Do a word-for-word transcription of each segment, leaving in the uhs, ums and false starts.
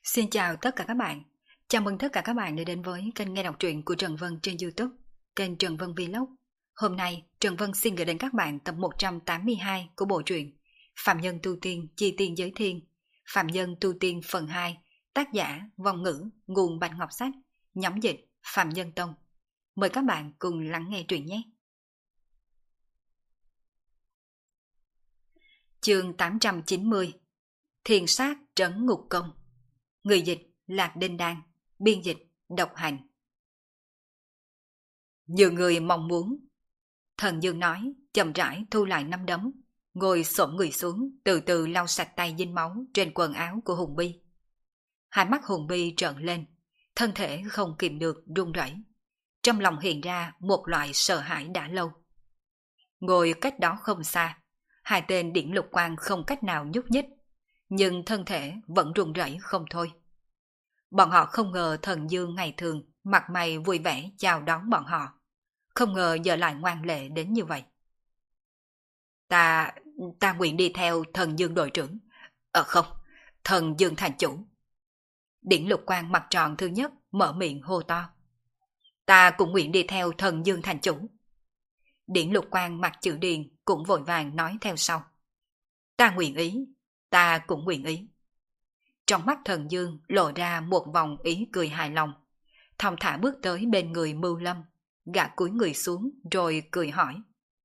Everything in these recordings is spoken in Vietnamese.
Xin chào tất cả các bạn. Chào mừng tất cả các bạn đã đến với kênh nghe đọc truyện của Trần Vân trên YouTube, kênh Trần Vân Vlog. Hôm nay, Trần Vân xin gửi đến các bạn tập một trăm tám mươi hai của bộ truyện Phạm Nhân Tu Tiên Chi Tiên Giới Thiên, Phạm Nhân Tu Tiên phần hai, tác giả Vong Ngữ, nguồn Bạch Ngọc Sách, nhóm dịch Phạm Nhân Tông. Mời các bạn cùng lắng nghe truyện nhé. Chương tám trăm chín mươi. Thiền sát trấn ngục công. Người dịch Lạc Đinh Đan, biên dịch Độc Hành. Nhiều người mong muốn. Thần Dương nói, chậm rãi thu lại nắm đấm, ngồi xổm người xuống, từ từ lau sạch tay dính máu trên quần áo của Hùng Bi. Hai mắt Hùng Bi trợn lên, thân thể không kìm được run rẩy. Trong lòng hiện ra một loại sợ hãi đã lâu. Ngồi cách đó không xa, hai tên Điển Lục Quang không cách nào nhúc nhích, nhưng thân thể vẫn run rẩy không thôi. Bọn họ không ngờ Thần Dương ngày thường mặt mày vui vẻ chào đón bọn họ, không ngờ giờ lại ngoan lệ đến như vậy. Ta, ta nguyện đi theo Thần Dương đội trưởng. Ờ không, Thần Dương thành chủ. Điển Lục Quang mặt tròn thứ nhất mở miệng hô to. Ta cũng nguyện đi theo Thần Dương thành chủ. Điển Lục Quang mặt chữ điền cũng vội vàng nói theo sau. Ta nguyện ý, ta cũng nguyện ý. Trong mắt Thần Dương lộ ra một vòng ý cười hài lòng, thong thả bước tới bên người Mưu Lâm, gã cúi người xuống rồi cười hỏi.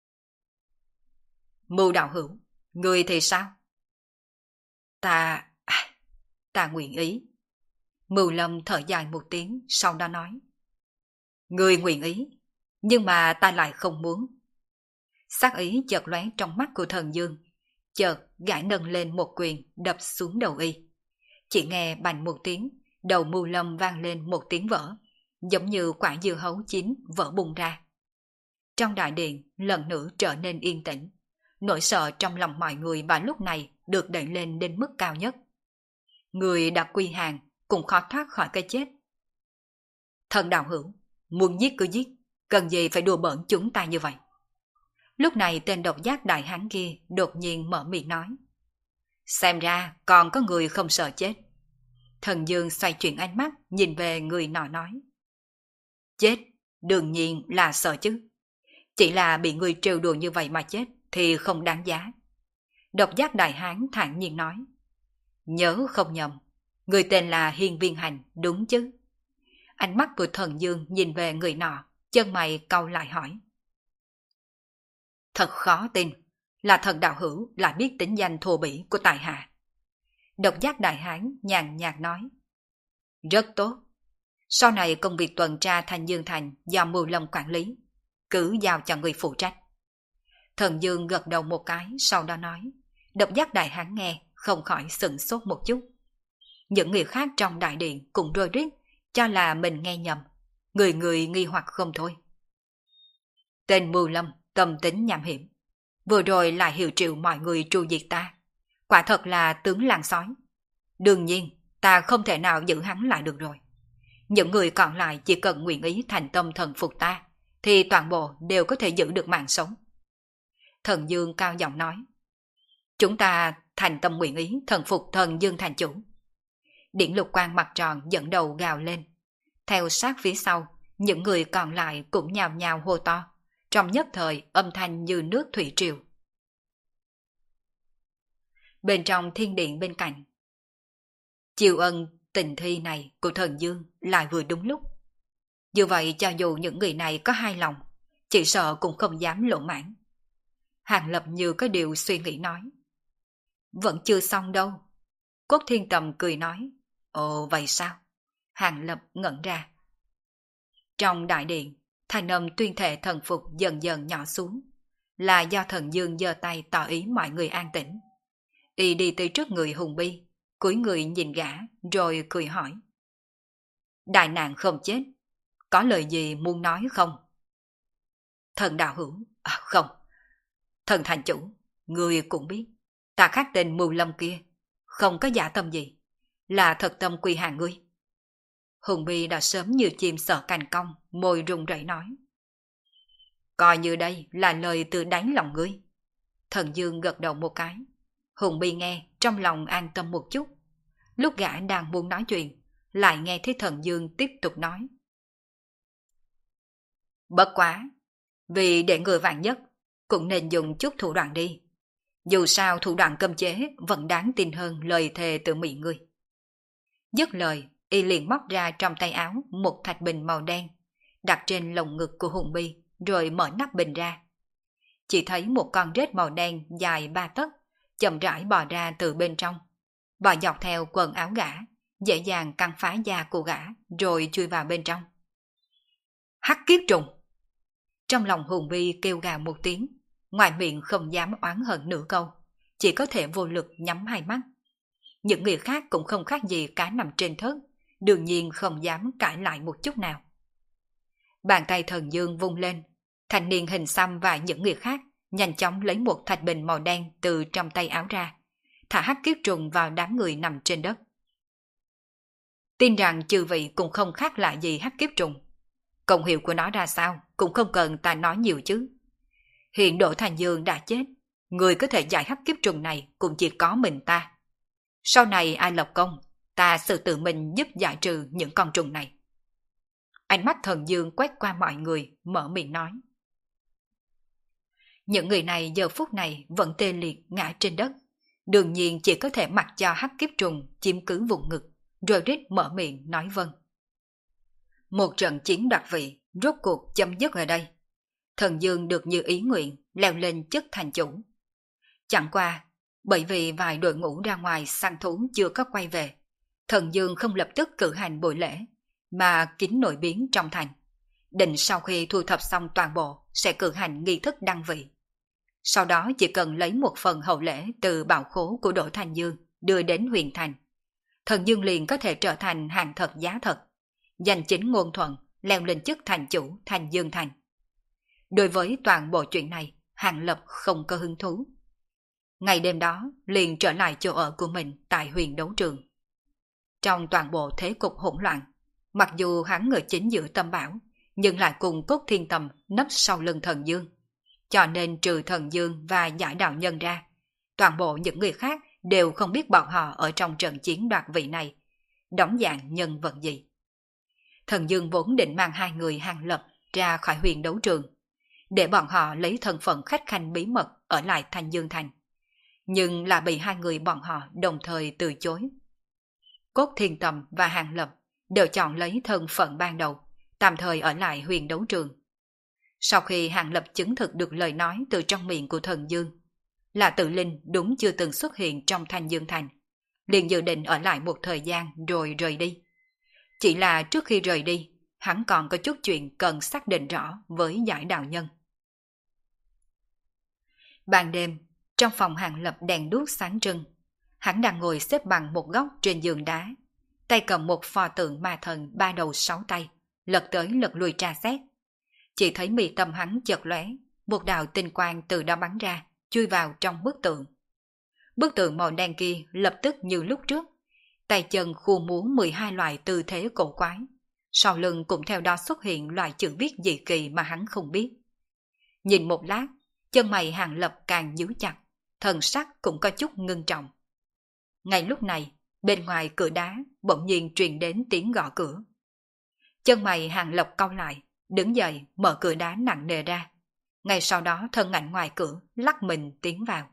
Mưu đạo hữu, người thì sao? Ta... À, ta nguyện ý. Mưu Lâm thở dài một tiếng, sau đó nói. Người nguyện ý, nhưng mà ta lại không muốn. Sắc ý chợt lóe trong mắt của Thần Dương, chợt gã nâng lên một quyền đập xuống đầu y. Chỉ nghe bành một tiếng, đầu Mưu Lâm vang lên một tiếng vỡ, giống như quả dưa hấu chín vỡ bung ra. Trong đại điện lần nữa trở nên yên tĩnh, nỗi sợ trong lòng mọi người vào lúc này được đẩy lên đến mức cao nhất. Người đã quy hàng cũng khó thoát khỏi cái chết. Thần đạo hữu, muốn giết cứ giết, cần gì phải đùa bỡn chúng ta như vậy? Lúc này tên độc giác đại hán kia đột nhiên mở miệng nói. Xem ra còn có người không sợ chết. Thần Dương xoay chuyển ánh mắt nhìn về người nọ nói. Chết, đương nhiên là sợ chứ. Chỉ là bị người trêu đùa như vậy mà chết thì không đáng giá. Độc giác đại hán thản nhiên nói. Nhớ không nhầm, người tên là Hiên Viên Hành đúng chứ? Ánh mắt của Thần Dương nhìn về người nọ, chân mày cau lại hỏi. Thật khó tin, là thần đạo hữu lại biết tính danh thô bỉ của tài hạ. Độc giác đại hán nhàn nhạt nói. Rất tốt. Sau này công việc tuần tra Thanh Dương Thành do Mưu Lâm quản lý, cứ giao cho người phụ trách. Thần Dương gật đầu một cái, sau đó nói. Độc giác đại hán nghe, không khỏi sửng sốt một chút. Những người khác trong đại điện cũng rối rít, cho là mình nghe nhầm. Người người nghi hoặc không thôi. Tên Mưu Lâm tâm tính nham hiểm, vừa rồi lại hiệu triệu mọi người tru diệt ta, quả thật là tướng làng sói. Đương nhiên ta không thể nào giữ hắn lại được rồi. Những người còn lại chỉ cần nguyện ý thành tâm thần phục ta, thì toàn bộ đều có thể giữ được mạng sống. Thần Dương cao giọng nói. Chúng ta thành tâm nguyện ý thần phục Thần Dương thành chủ. Điển Lục Quang mặt tròn dẫn đầu gào lên. Theo sát phía sau, những người còn lại cũng nhào nhào hô to. Trong nhất thời âm thanh như nước thủy triều. Bên trong thiên điện bên cạnh, chiều ân tình thi này của Thần Dương lại vừa đúng lúc. Như vậy cho dù những người này có hai lòng, chỉ sợ cũng không dám lỗ mãn. Hàng Lập như có điều suy nghĩ nói. Vẫn chưa xong đâu. Cốt Thiên Tầm cười nói. Ồ vậy sao? Hàng Lập ngẩn ra. Trong đại điện, thanh âm tuyên thệ thần phục dần dần nhỏ xuống, là do Thần Dương giơ tay tỏ ý mọi người an tĩnh. Y đi tới trước người Hùng Bi, cúi người nhìn gã, rồi cười hỏi. Đại nạn không chết, có lời gì muốn nói không? Thần đạo hữu, à, không. Thần thành chủ, người cũng biết, ta khác tên Mưu Lâm kia, không có giả tâm gì, là thật tâm quy hàng ngươi. Hùng Bi đã sớm như chim sợ cành cong, môi run rẩy nói. Coi như đây là lời từ đáy lòng ngươi. Thần Dương gật đầu một cái. Hùng Bi nghe, trong lòng an tâm một chút. lúc gã đang muốn nói chuyện, lại nghe thấy Thần Dương tiếp tục nói. Bất quá, vì để người vạn nhất, cũng nên dùng chút thủ đoạn đi. Dù sao thủ đoạn cấm chế vẫn đáng tin hơn lời thề từ miệng ngươi. Dứt lời, y liền móc ra trong tay áo một thạch bình màu đen, đặt trên lồng ngực của Hùng Bi, rồi mở nắp bình ra. Chỉ thấy một con rết màu đen dài ba tấc, chậm rãi bò ra từ bên trong, bò dọc theo quần áo gã, dễ dàng căng phá da của gã, rồi chui vào bên trong. Hắc kiếp trùng! Trong lòng Hùng Bi kêu gào một tiếng, ngoài miệng không dám oán hận nửa câu, chỉ có thể vô lực nhắm hai mắt. Những người khác cũng không khác gì cá nằm trên thớt, đương nhiên không dám cãi lại một chút nào. Bàn tay Thần Dương vung lên, thanh niên hình xăm và những người khác nhanh chóng lấy một thạch bình màu đen từ trong tay áo ra, thả hắc kiếp trùng vào đám người nằm trên đất. Tin rằng chư vị cũng không khác lạ gì hắc kiếp trùng. Công hiệu của nó ra sao cũng không cần ta nói nhiều chứ. Hiện Đỗ Thành Dương đã chết, người có thể giải hắc kiếp trùng này cũng chỉ có mình ta. Sau này ai lập công, ta sẽ tự mình giúp giải trừ những con trùng này. Ánh mắt Thần Dương quét qua mọi người, mở miệng nói. Những người này giờ phút này vẫn tê liệt ngã trên đất, đương nhiên chỉ có thể mặc cho hắc kiếp trùng chiếm cứ vùng ngực, rồi rít mở miệng nói vâng. Một trận chiến đoạt vị rốt cuộc chấm dứt ở đây. Thần Dương được như ý nguyện leo lên chức thành chủ. Chẳng qua, bởi vì vài đội ngũ ra ngoài săn thú chưa có quay về, Thần Dương không lập tức cử hành buổi lễ, mà kín nội biến trong thành. Định sau khi thu thập xong toàn bộ sẽ cử hành nghi thức đăng vị. Sau đó chỉ cần lấy một phần hậu lễ từ bảo khố của Đỗ Thành Dương đưa đến huyền thành, Thần Dương liền có thể trở thành hàng thật giá thật, giành chính ngôn thuận leo lên chức thành chủ Thành Dương Thành. Đối với toàn bộ chuyện này, Hàng Lập không có hứng thú. Ngày đêm đó liền trở lại chỗ ở của mình tại huyền đấu trường. Trong toàn bộ thế cục hỗn loạn, mặc dù hắn ở chính giữa tâm bão, nhưng lại cùng Cốt Thiên Tầm nấp sau lưng Thần Dương. Cho nên trừ Thần Dương và Giải Đạo Nhân ra, toàn bộ những người khác đều không biết bọn họ ở trong trận chiến đoạt vị này đóng dạng nhân vật gì. Thần Dương vốn định mang hai người Hàng Lập ra khỏi huyền đấu trường, để bọn họ lấy thân phận khách khanh bí mật ở lại Thành Dương Thành, nhưng là bị hai người bọn họ đồng thời từ chối. Cốt Thiên Tầm và Hàng Lập đều chọn lấy thân phận ban đầu, tạm thời ở lại huyền đấu trường. Sau khi Hàng Lập chứng thực được lời nói từ trong miệng của Thần Dương, là tự linh đúng chưa từng xuất hiện trong Thành Dương Thành, liền dự định ở lại một thời gian rồi rời đi. Chỉ là trước khi rời đi, hắn còn có chút chuyện cần xác định rõ với Giải Đạo Nhân. Ban đêm, trong phòng Hàng Lập đèn đuốc sáng trưng, hắn đang ngồi xếp bằng một góc trên giường đá, tay cầm một pho tượng ma thần ba đầu sáu tay, lật tới lật lui tra xét. Chỉ thấy mi tâm hắn chợt lóe, một đạo tinh quang từ đó bắn ra, chui vào trong bức tượng. Bức tượng màu đen kia lập tức như lúc trước, tay chân khu múa mười hai loại tư thế cổ quái, sau lưng cũng theo đó xuất hiện loại chữ viết dị kỳ mà hắn không biết. Nhìn một lát, chân mày Hàng Lập càng nhíu chặt, thần sắc cũng có chút ngưng trọng. Ngay lúc này, bên ngoài cửa đá bỗng nhiên truyền đến tiếng gõ cửa. Chân mày Hàng Lập cau lại, đứng dậy mở cửa đá nặng nề ra. Ngay sau đó thân ảnh ngoài cửa lắc mình tiến vào.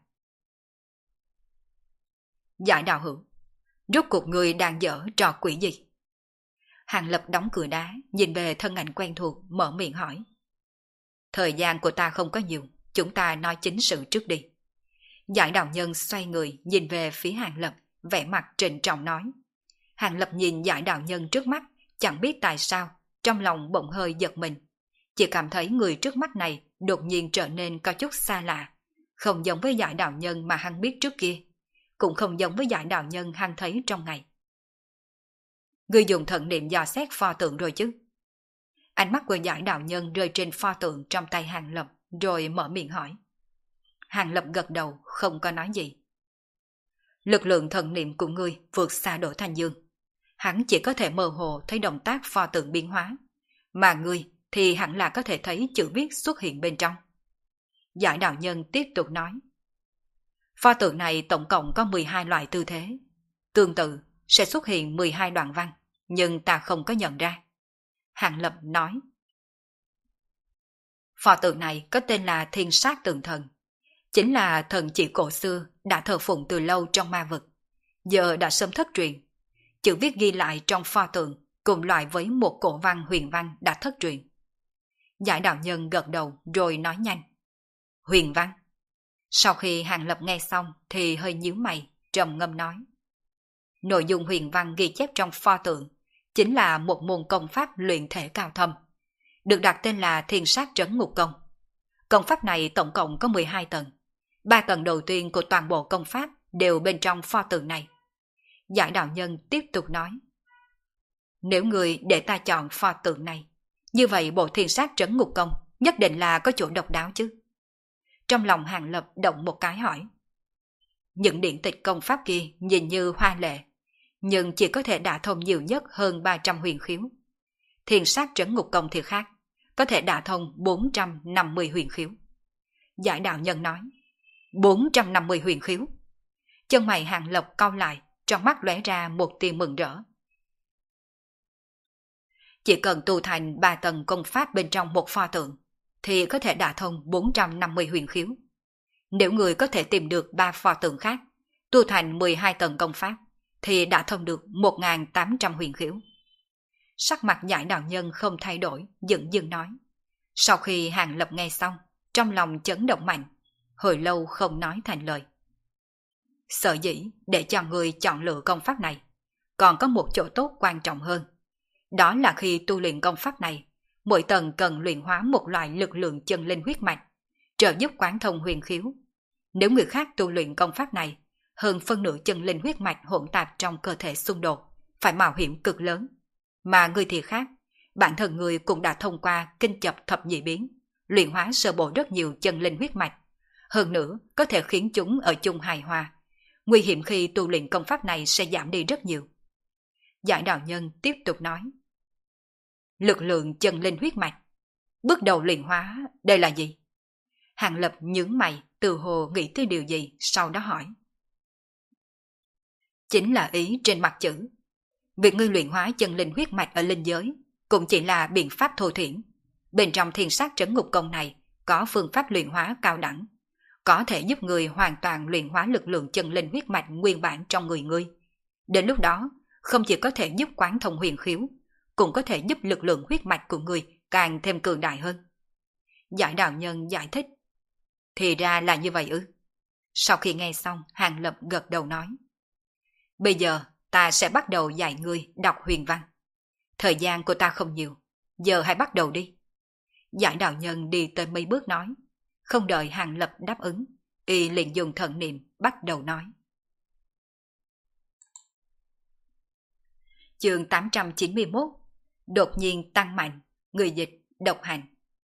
Giải Đạo Hữu, rốt cuộc người đang dở trò quỷ gì? Hàng Lập đóng cửa đá, nhìn về thân ảnh quen thuộc, mở miệng hỏi. Thời gian của ta không có nhiều, chúng ta nói chính sự trước đi. Giải Đạo Nhân xoay người nhìn về phía Hàng Lập, vẻ mặt trịnh trọng nói. Hàng Lập nhìn Giải Đạo Nhân trước mắt, chẳng biết tại sao, trong lòng bỗng hơi giật mình. Chỉ cảm thấy người trước mắt này đột nhiên trở nên có chút xa lạ, không giống với Giải Đạo Nhân mà hắn biết trước kia, cũng không giống với Giải Đạo Nhân hắn thấy trong ngày. Ngươi dùng thần niệm dò xét pho tượng rồi chứ? Ánh mắt của Giải Đạo Nhân rơi trên pho tượng trong tay Hàng Lập, rồi mở miệng hỏi. Hàng Lập gật đầu, không có nói gì. Lực lượng thần niệm của ngươi vượt xa Đỗ Thành Dương. Hắn chỉ có thể mơ hồ thấy động tác pho tượng biến hóa, mà ngươi thì hẳn là có thể thấy chữ viết xuất hiện bên trong. Giải Đạo Nhân tiếp tục nói. Pho tượng này tổng cộng có mười hai loại tư thế. Tương tự, sẽ xuất hiện mười hai đoạn văn, nhưng ta không có nhận ra. Hàng Lập nói. Pho tượng này có tên là Thiên Sát Tượng Thần, chính là thần chỉ cổ xưa đã thờ phụng từ lâu trong ma vực, giờ đã sớm thất truyền. Chữ viết ghi lại trong pho tượng cùng loại với một cổ văn huyền văn đã thất truyền. Giải đạo nhân gật đầu rồi nói nhanh. Huyền văn. Sau khi Hàng Lập nghe xong thì hơi nhíu mày, trầm ngâm nói. Nội dung huyền văn ghi chép trong pho tượng chính là một môn công pháp luyện thể cao thâm, được đặt tên là Thiên Sát Trấn Ngục Công. Công pháp này tổng cộng có mười hai tầng. Ba tầng đầu tiên của toàn bộ công pháp đều bên trong pho tượng này. Giải đạo nhân tiếp tục nói. Nếu người để ta chọn pho tượng này, như vậy bộ Thiên Sát Trấn Ngục Công nhất định là có chỗ độc đáo chứ. Trong lòng Hàng Lập động một cái hỏi. Những điển tịch công pháp kia nhìn như hoa lệ, nhưng chỉ có thể đả thông nhiều nhất hơn ba trăm huyền khiếu. Thiên Sát Trấn Ngục Công thì khác, có thể đả thông bốn trăm năm mươi huyền khiếu. Giải đạo nhân nói. bốn trăm năm mươi huyền khiếu. Chân mày Hàng Lập cau lại, trong mắt lóe ra một tia mừng rỡ. Chỉ cần tu thành ba tầng công pháp bên trong một pho tượng, thì có thể đả thông bốn trăm năm mươi huyền khiếu. Nếu người có thể tìm được ba pho tượng khác, tu thành mười hai tầng công pháp, thì đã thông được một nghìn tám trăm huyền khiếu. Sắc mặt giải đạo nhân không thay đổi, dửng dưng nói. Sau khi Hàng Lập nghe xong, trong lòng chấn động mạnh, hồi lâu không nói thành lời. Sở dĩ để cho người chọn lựa công pháp này, còn có một chỗ tốt quan trọng hơn. Đó là khi tu luyện công pháp này, mỗi tầng cần luyện hóa một loại lực lượng chân linh huyết mạch, trợ giúp quán thông huyền khiếu. Nếu người khác tu luyện công pháp này, hơn phân nửa chân linh huyết mạch hỗn tạp trong cơ thể xung đột, phải mạo hiểm cực lớn. Mà người thì khác, bản thân người cũng đã thông qua kinh chập thập nhị biến, luyện hóa sơ bộ rất nhiều chân linh huyết mạch. Hơn nữa, có thể khiến chúng ở chung hài hòa. Nguy hiểm khi tu luyện công pháp này sẽ giảm đi rất nhiều. Giải đạo nhân tiếp tục nói. Lực lượng chân linh huyết mạch. Bước đầu luyện hóa, đây là gì? Hàng Lập nhướng mày, từ hồ nghĩ tới điều gì, sau đó hỏi. Chính là ý trên mặt chữ. Việc ngươi luyện hóa chân linh huyết mạch ở linh giới cũng chỉ là biện pháp thô thiển. Bên trong Thiên Sát Trấn Ngục Công này có phương pháp luyện hóa cao đẳng, có thể giúp người hoàn toàn luyện hóa lực lượng chân linh huyết mạch nguyên bản trong người ngươi. Đến lúc đó, không chỉ có thể giúp quán thông huyền khiếu, cũng có thể giúp lực lượng huyết mạch của người càng thêm cường đại hơn. Giải đạo nhân giải thích. Thì ra là như vậy ư? Sau khi nghe xong, Hàng Lập gật đầu nói. Bây giờ ta sẽ bắt đầu dạy ngươi đọc huyền văn. Thời gian của ta không nhiều, giờ hãy bắt đầu đi. Giải đạo nhân đi tới mấy bước nói. Không đợi Hàng Lập đáp ứng, y liền dùng thần niệm bắt đầu nói. Chương tám trăm chín mươi mốt. Đột nhiên tăng mạnh, người dịch độc hành.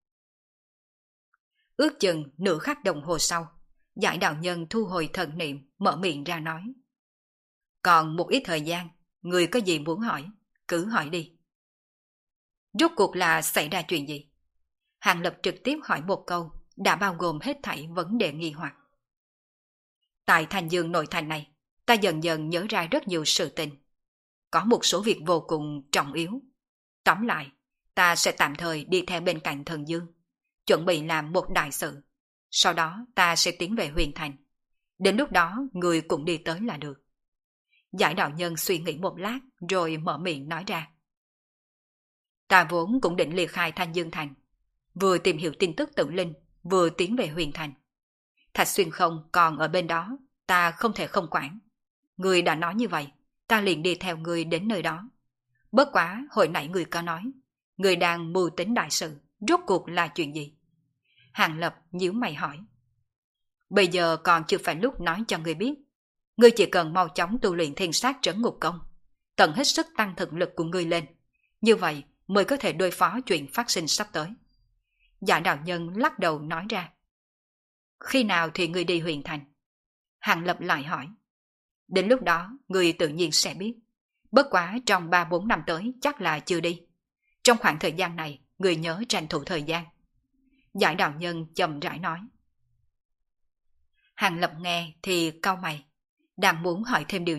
Ước chừng nửa khắc đồng hồ sau, giải đạo nhân thu hồi thần niệm, mở miệng ra nói. Còn một ít thời gian, người có gì muốn hỏi, cứ hỏi đi. Rốt cuộc là xảy ra chuyện gì? Hàng Lập trực tiếp hỏi một câu, đã bao gồm hết thảy vấn đề nghi hoặc. Tại thành dương nội thành này, ta dần dần nhớ ra rất nhiều sự tình. Có một số việc vô cùng trọng yếu. Tóm lại, ta sẽ tạm thời đi theo bên cạnh thần dương, chuẩn bị làm một đại sự. Sau đó ta sẽ tiến về huyền thành. Đến lúc đó người cũng đi tới là được. Giải đạo nhân suy nghĩ một lát rồi mở miệng nói ra. Ta vốn cũng định liệt khai Thanh Dương Thành, vừa tìm hiểu tin tức tự linh, vừa tiến về huyền thành. Thạch Xuyên không còn ở bên đó, ta không thể không quản. Người đã nói như vậy, ta liền đi theo người đến nơi đó. Bất quá hồi nãy người có nói, người đang mưu tính đại sự, rốt cuộc là chuyện gì? Hàng Lập nhíu mày hỏi. Bây giờ còn chưa phải lúc nói cho người biết. Ngươi chỉ cần mau chóng tu luyện Thiên Sát Trấn Ngục Công, tận hết sức tăng thực lực của ngươi lên. Như vậy mới có thể đối phó chuyện phát sinh sắp tới. Giả đạo nhân lắc đầu nói ra. Khi nào thì ngươi đi huyền thành? Hàng Lập lại hỏi. Đến lúc đó ngươi tự nhiên sẽ biết. Bất quá trong ba bốn năm tới chắc là chưa đi. Trong khoảng thời gian này ngươi nhớ tranh thủ thời gian. Giải đạo nhân chậm rãi nói. Hàng Lập nghe thì cau mày, đang muốn hỏi thêm điều gì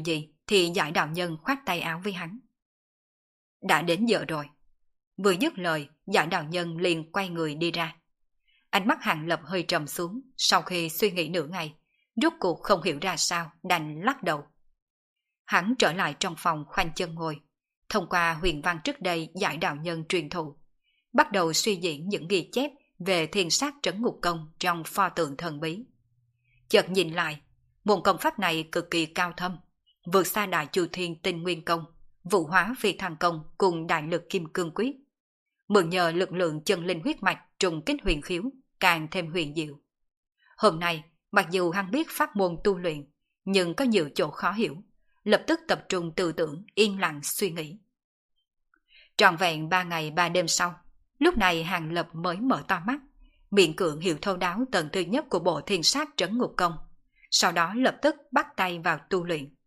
thì Giải đạo nhân khoát tay áo với hắn. Đã đến giờ rồi. Vừa dứt lời, Giải đạo nhân liền quay người đi ra. Ánh mắt Hàng Lập hơi trầm xuống, sau khi suy nghĩ nửa ngày, rốt cuộc không hiểu ra sao, đành lắc đầu. Hắn trở lại trong phòng khoanh chân ngồi, thông qua huyền văn trước đây Giải đạo nhân truyền thụ, bắt đầu suy diễn những ghi chép về thiên sát trấn ngục công trong pho tượng thần bí. Chợt nhìn lại, môn công pháp này cực kỳ cao thâm, vượt xa Đại Chu Thiên Tinh Nguyên Công, Vũ Hóa Phi Thăng Công cùng Đại Lực Kim Cương Quyết. Mượn nhờ lực lượng chân linh huyết mạch trùng kích huyền khiếu, càng thêm huyền diệu. Hôm nay, mặc dù hắn biết pháp môn tu luyện, nhưng có nhiều chỗ khó hiểu, lập tức tập trung tư tưởng, yên lặng suy nghĩ. Trọn vẹn ba ngày ba đêm sau, lúc này Hàng Lập mới mở to mắt, miệng cưỡng hiểu thấu đáo tầng thứ nhất của bộ thiên sát trấn ngục công, sau đó lập tức bắt tay vào tu luyện.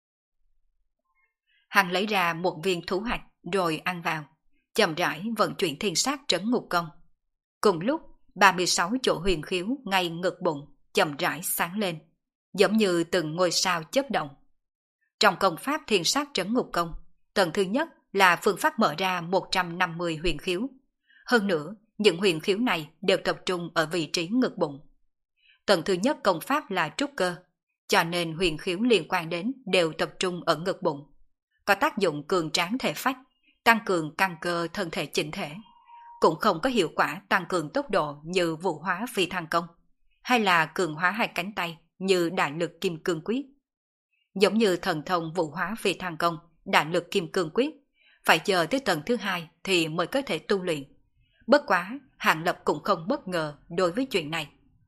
Hắn lấy ra một viên thú hạch rồi ăn vào, chậm rãi vận chuyển thiên sát trấn ngục công. Cùng lúc, ba mươi sáu chỗ huyền khiếu ngay ngực bụng chậm rãi sáng lên, giống như từng ngôi sao chớp động. Trong công pháp thiên sát trấn ngục công, tầng thứ nhất là phương pháp mở ra một trăm năm mươi huyền khiếu. Hơn nữa, những huyền khiếu này đều tập trung ở vị trí ngực bụng. Tầng thứ nhất công pháp là trúc cơ, cho nên huyền khiếu liên quan đến đều tập trung ở ngực bụng, có tác dụng cường tráng thể phách, tăng cường căn cơ thân thể chỉnh thể, cũng không có hiệu quả tăng cường tốc độ như Vũ Hóa Phi Thăng Công, hay là cường hóa hai cánh tay như Đại Lực Kim Cương Quyết. Giống như thần thông Vũ Hóa Phi Thăng Công, Đại Lực Kim Cương Quyết, phải chờ tới tầng thứ hai thì mới có thể tu luyện. Bất quá, Hàng Lập cũng không bất ngờ đối với chuyện này.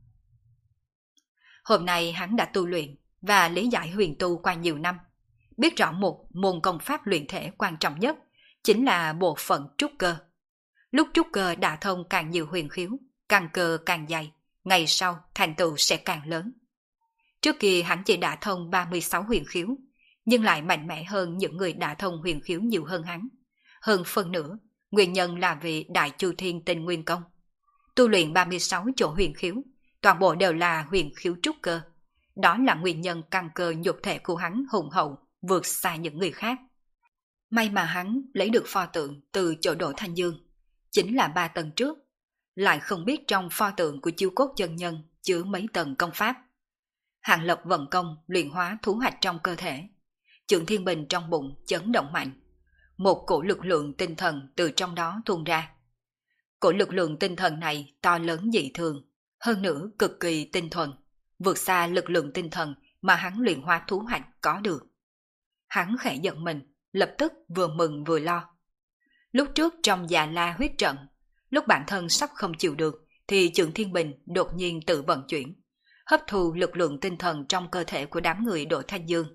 Hôm nay hắn đã tu luyện và lý giải huyền tu qua nhiều năm, biết rõ một môn công pháp luyện thể quan trọng nhất chính là bộ phận trúc cơ. Lúc trúc cơ đả thông càng nhiều huyền khiếu, căn cơ càng dày, ngày sau thành tựu sẽ càng lớn. Trước kia hắn chỉ đả thông ba mươi sáu huyền khiếu, nhưng lại mạnh mẽ hơn những người đả thông huyền khiếu nhiều hơn hắn. Hơn phân nữa, nguyên nhân là vì Đại Chu Thiên Tinh Nguyên Công. Tu luyện ba mươi sáu chỗ huyền khiếu, toàn bộ đều là huyền khiếu trúc cơ. Đó là nguyên nhân căn cơ nhục thể của hắn hùng hậu, vượt xa những người khác. May mà hắn lấy được pho tượng từ chỗ Đỗ Thanh Dương, chính là ba tầng trước, lại không biết trong pho tượng của Chiêu Cốt chân nhân chứa mấy tầng công pháp. Hàng Lập vận công luyện hóa thú hạch trong cơ thể, Chưởng Thiên Bình trong bụng chấn động mạnh, một cổ lực lượng tinh thần từ trong đó tuôn ra. Cổ lực lượng tinh thần này to lớn dị thường, hơn nữa cực kỳ tinh thuần, vượt xa lực lượng tinh thần mà hắn luyện hóa thú hạch có được. Hắn khẽ giận mình, lập tức vừa mừng vừa lo. Lúc trước trong Già La huyết trận, lúc bản thân sắp không chịu được, thì Chưởng Thiên Bình đột nhiên tự vận chuyển, hấp thu lực lượng tinh thần trong cơ thể của đám người Đỗ Thanh Dương.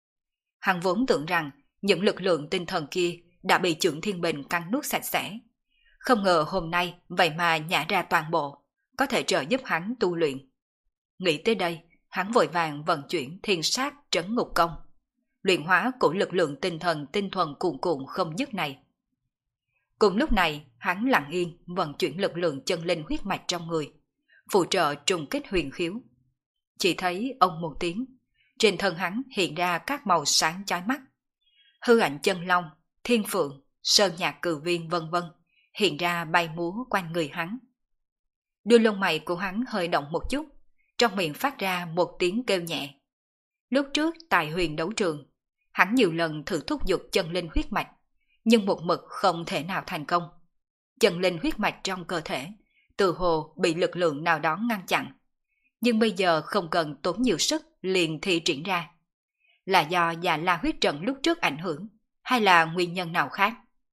Hắn vốn tưởng rằng những lực lượng tinh thần kia đã bị Chưởng Thiên Bình cắn nuốt sạch sẽ, không ngờ hôm nay vậy mà nhả ra toàn bộ, có thể trợ giúp hắn tu luyện. Nghĩ tới đây, hắn vội vàng vận chuyển thiên sát trấn ngục công, luyện hóa của lực lượng tinh thần tinh thuần cuồn cuộn không dứt này. Cùng lúc này, hắn lặng yên vận chuyển lực lượng chân linh huyết mạch trong người, phụ trợ trùng kích huyền khiếu. Chỉ thấy ông một tiếng, trên thân hắn hiện ra các màu sáng chói mắt. Hư ảnh chân long, thiên phượng, sơn nhạc cử viên vân vân hiện ra bay múa quanh người hắn. Đuôi lông mày của hắn hơi động một chút, trong miệng phát ra một tiếng kêu nhẹ. Lúc trước tại huyền đấu trường, hắn nhiều lần thử thúc giục chân linh huyết mạch, nhưng một mực không thể nào thành công. Chân linh huyết mạch trong cơ thể từ hồ bị lực lượng nào đó ngăn chặn, nhưng bây giờ không cần tốn nhiều sức liền thi triển ra. Là do Già La huyết trận lúc trước ảnh hưởng, hay là nguyên nhân nào khác?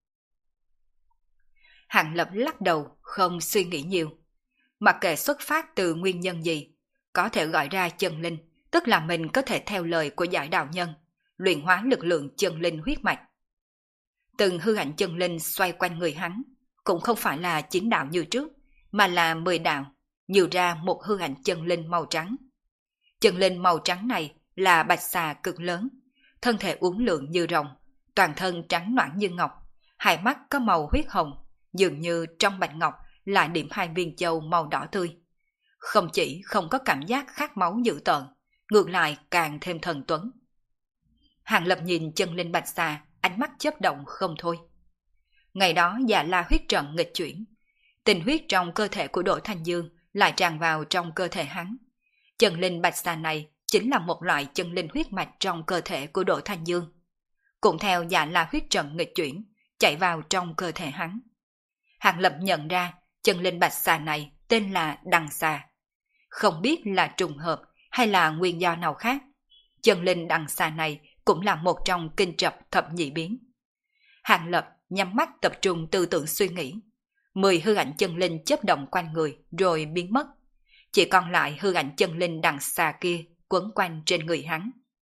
Hàng Lập lắc đầu, không suy nghĩ nhiều. Mặc kệ xuất phát từ nguyên nhân gì, có thể gọi ra chân linh, tức là mình có thể theo lời của Giải đạo nhân, luyện hóa lực lượng chân linh huyết mạch. Từng hư ảnh chân linh xoay quanh người hắn, cũng không phải là chín đạo như trước, mà là mười đạo, nhiều ra một hư ảnh chân linh màu trắng. Chân linh màu trắng này là bạch xà cực lớn, thân thể uốn lượn như rồng, toàn thân trắng nõn như ngọc, hai mắt có màu huyết hồng, dường như trong bạch ngọc lại điểm hai viên châu màu đỏ tươi. Không chỉ không có cảm giác khát máu dữ tợn, ngược lại càng thêm thần tuấn. Hàng Lập nhìn chân linh bạch xà, ánh mắt chớp động không thôi. Ngày đó Dạ La huyết trận nghịch chuyển, tình huyết trong cơ thể của Đỗ Thanh Dương lại tràn vào trong cơ thể hắn. Chân linh bạch xà này chính là một loại chân linh huyết mạch trong cơ thể của Đỗ Thanh Dương. Cũng theo Dạ La huyết trận nghịch chuyển, chạy vào trong cơ thể hắn. Hàng Lập nhận ra chân linh bạch xà này tên là Đằng Xà. Không biết là trùng hợp hay là nguyên do nào khác, chân linh Đằng Xà này cũng là một trong kinh trập thập nhị biến. Hàng Lập nhắm mắt tập trung tư tưởng suy nghĩ. Mười hư ảnh chân linh chớp động quanh người rồi biến mất. Chỉ còn lại hư ảnh chân linh Đằng Xà kia quấn quanh trên người hắn.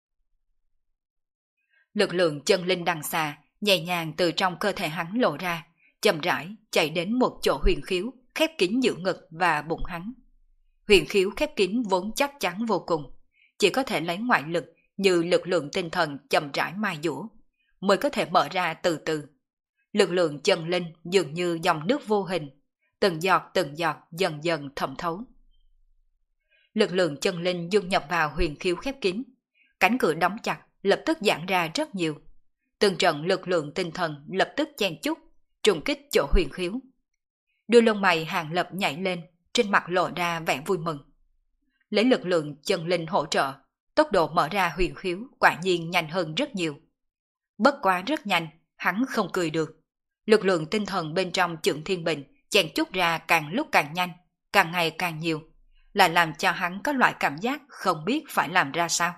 Lực lượng chân linh Đằng Xà nhẹ nhàng từ trong cơ thể hắn lộ ra, chậm rãi chạy đến một chỗ huyền khiếu khép kín giữa ngực và bụng hắn. Huyền khiếu khép kín vốn chắc chắn vô cùng, chỉ có thể lấy ngoại lực như lực lượng tinh thần chậm rãi mài dũa mới có thể mở ra từ từ. Lực lượng chân linh dường như dòng nước vô hình, từng giọt từng giọt dần dần thẩm thấu. Lực lượng chân linh dung nhập vào huyền khiếu khép kín, cánh cửa đóng chặt lập tức giãn ra rất nhiều. Từng trận lực lượng tinh thần lập tức chen chúc, trùng kích chỗ huyền khiếu. Đôi lông mày Hàng Lập nhảy lên, trên mặt lộ ra vẻ vui mừng. Lấy lực lượng chân linh hỗ trợ, tốc độ mở ra huyền khiếu quả nhiên nhanh hơn rất nhiều. Bất quá rất nhanh, hắn không cười được. Lực lượng tinh thần bên trong Chưởng Thiên Bình chen chúc ra càng lúc càng nhanh, càng ngày càng nhiều, là làm cho hắn có loại cảm giác không biết phải làm ra sao.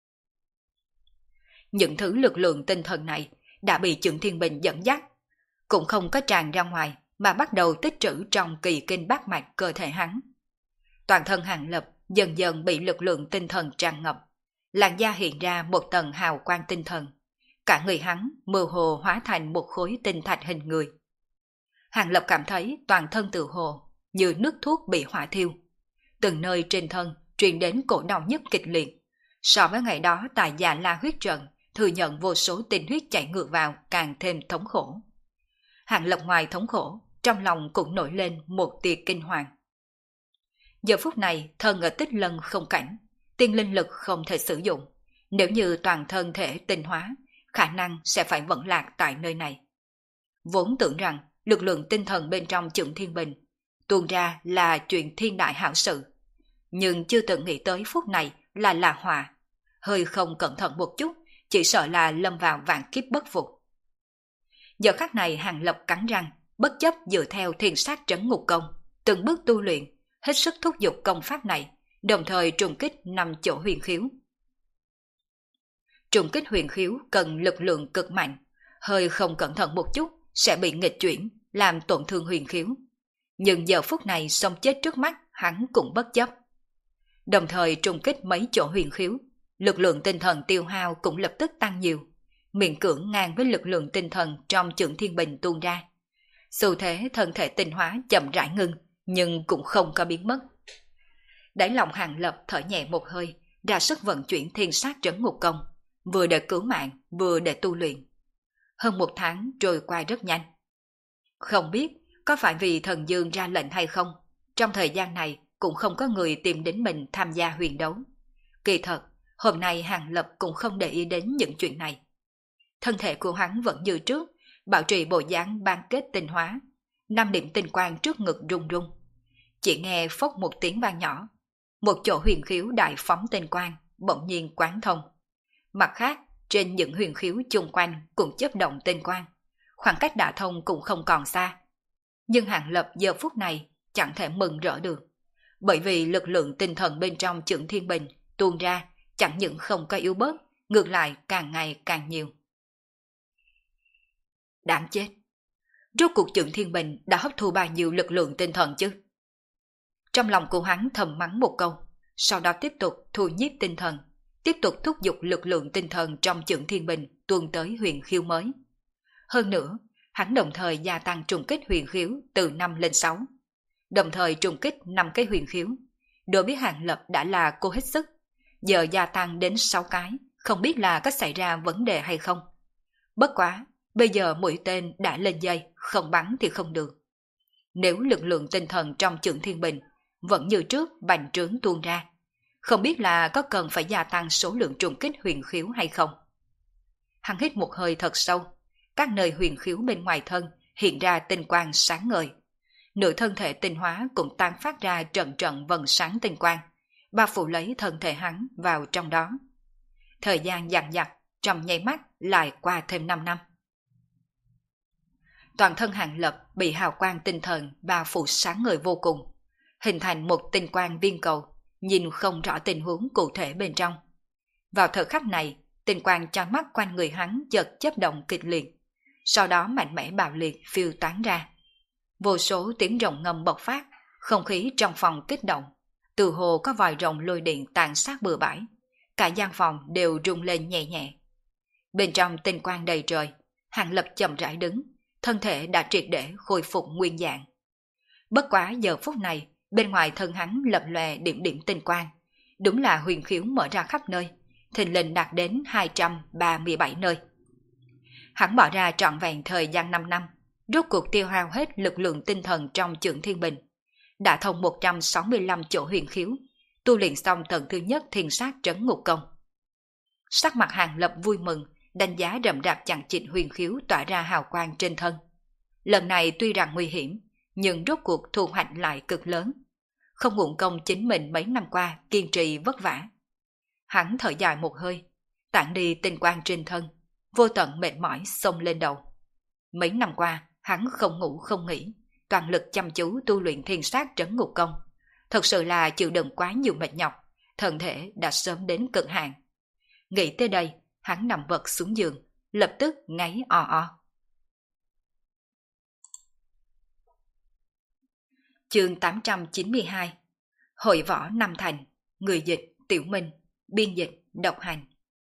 Những thứ lực lượng tinh thần này đã bị Chưởng Thiên Bình dẫn dắt, cũng không có tràn ra ngoài mà bắt đầu tích trữ trong kỳ kinh bát mạch cơ thể hắn. Toàn thân Hàng Lập dần dần bị lực lượng tinh thần tràn ngập, làn da hiện ra một tầng hào quang tinh thần. Cả người hắn mơ hồ hóa thành một khối tinh thạch hình người. Hàng Lập cảm thấy toàn thân tự hồ như nước thuốc bị hỏa thiêu. Từng nơi trên thân truyền đến cổ đau nhức kịch liệt. So với ngày đó tại Dạ La huyết trận, thừa nhận vô số tinh huyết chảy ngược vào càng thêm thống khổ. Hàng Lập ngoài thống khổ, trong lòng cũng nổi lên một tia kinh hoàng. Giờ phút này thân ở Tích Lân không cảnh, tiên linh lực không thể sử dụng. Nếu như toàn thân thể tinh hóa, khả năng sẽ phải vẫn lạc tại nơi này. Vốn tưởng rằng lực lượng tinh thần bên trong Chưởng Thiên Bình tuôn ra là chuyện thiên đại hảo sự, nhưng chưa từng nghĩ tới phút này là là họa. Hơi không cẩn thận một chút, chỉ sợ là lâm vào vạn kiếp bất phục. Giờ khắc này Hàng Lập cắn răng, bất chấp dựa theo Thiên Sát Trấn Ngục Công, từng bước tu luyện, hết sức thúc giục công pháp này, đồng thời trùng kích năm chỗ huyền khiếu. Trùng kích huyền khiếu cần lực lượng cực mạnh, hơi không cẩn thận một chút sẽ bị nghịch chuyển, làm tổn thương huyền khiếu. Nhưng giờ phút này sống chết trước mắt hắn cũng bất chấp. Đồng thời trùng kích mấy chỗ huyền khiếu, lực lượng tinh thần tiêu hao cũng lập tức tăng nhiều, miễn cưỡng ngang với lực lượng tinh thần trong Chưởng Thiên Bình tuôn ra. Xu thế thân thể tinh hóa chậm rãi ngưng, nhưng cũng không có biến mất. Đáy lòng Hàng Lập thở nhẹ một hơi, ra sức vận chuyển Thiên Sát Trấn Ngục Công, vừa để cứu mạng, vừa để tu luyện. Hơn một tháng trôi qua rất nhanh. Không biết có phải vì thần dương ra lệnh hay không, trong thời gian này cũng không có người tìm đến mình tham gia huyền đấu. Kỳ thật, hôm nay Hàng Lập cũng không để ý đến những chuyện này. Thân thể của hắn vẫn như trước, bảo trì bộ dáng ban kết tinh hóa, năm điểm tinh quang trước ngực rung rung. Chỉ nghe phốc một tiếng vang nhỏ, một chỗ huyền khiếu đại phóng tinh quang bỗng nhiên quán thông. Mặt khác, trên những huyền khiếu chung quanh cũng chớp động tinh quang, khoảng cách đả thông cũng không còn xa. Nhưng Hàng Lập giờ phút này chẳng thể mừng rỡ được, bởi vì lực lượng tinh thần bên trong Chưởng Thiên Bình tuôn ra chẳng những không có yếu bớt, ngược lại càng ngày càng nhiều. Đáng chết! Rốt cuộc Chưởng Thiên Bình đã hấp thu bao nhiêu lực lượng tinh thần chứ? Trong lòng của hắn thầm mắng một câu, sau đó tiếp tục thu nhiếp tinh thần, tiếp tục thúc giục lực lượng tinh thần trong Chưởng Thiên Bình tuôn tới huyền khiếu mới. Hơn nữa, hắn đồng thời gia tăng trùng kích huyền khiếu từ năm lên sáu, đồng thời trùng kích năm cái huyền khiếu. Đối với Hàng Lập đã là cô hết sức, giờ gia tăng đến sáu cái, không biết là có xảy ra vấn đề hay không. Bất quá, bây giờ mũi tên đã lên dây, không bắn thì không được. Nếu lực lượng tinh thần trong Chưởng Thiên Bình vẫn như trước bành trướng tuôn ra, không biết là có cần phải gia tăng số lượng trùng kích huyền khiếu hay không. hắn hít một hơi thật sâu. Các nơi huyền khiếu bên ngoài thân hiện ra tinh quang sáng ngời. Nửa thân thể tinh hóa cũng tán phát ra trận trận vầng sáng tinh quang, bao phủ lấy thân thể hắn vào trong đó. Thời gian dằng dặc, trong nháy mắt lại qua thêm năm năm. Toàn thân Hàng Lập bị hào quang tinh thần bao phủ sáng ngời vô cùng, hình thành một tinh quang viên cầu, nhìn không rõ tình huống cụ thể bên trong. Vào thời khắc này, tinh quang trong mắt quanh người hắn chợt chớp động kịch liệt, sau đó mạnh mẽ bạo liệt phiêu tán ra. Vô số tiếng rồng ngầm bộc phát, không khí trong phòng kích động, từ hồ có vòi rồng lôi điện tàn sát bừa bãi, cả gian phòng đều rung lên nhẹ nhẹ. Bên trong tinh quang đầy trời, Hàng Lập chậm rãi đứng, thân thể đã triệt để khôi phục nguyên dạng. Bất quá giờ phút này, bên ngoài thân hắn lập lòe điểm điểm tinh quang, đúng là huyền khiếu mở ra khắp nơi, thình lình đạt đến hai trăm ba mươi bảy nơi. Hắn bỏ ra trọn vẹn thời gian năm năm, rốt cuộc tiêu hao hết lực lượng tinh thần trong Chưởng Thiên Bình, đã thông một trăm sáu mươi lăm chỗ huyền khiếu, tu luyện xong tầng thứ nhất Thiên Sát Trấn Ngục Công. Sắc mặt Hàng Lập vui mừng, đánh giá rậm rạp chằng chịt huyền khiếu tỏa ra hào quang trên thân. Lần này tuy rằng nguy hiểm, nhưng rốt cuộc thu hoạch lại cực lớn, không uổng công chính mình mấy năm qua kiên trì vất vả. Hắn thở dài một hơi, tản đi tinh quang trên thân, vô tận mệt mỏi xông lên đầu. Mấy năm qua, hắn không ngủ không nghỉ, toàn lực chăm chú tu luyện Thiên Sát Trấn Ngục Công, thật sự là chịu đựng quá nhiều mệt nhọc, thân thể đã sớm đến cực hạn. Nghĩ tới đây, hắn nằm vật xuống giường, lập tức ngáy o o. Chương tám trăm chín mươi hai. Hội võ Nam Thành. Người dịch Tiểu Minh, biên dịch Độc Hành.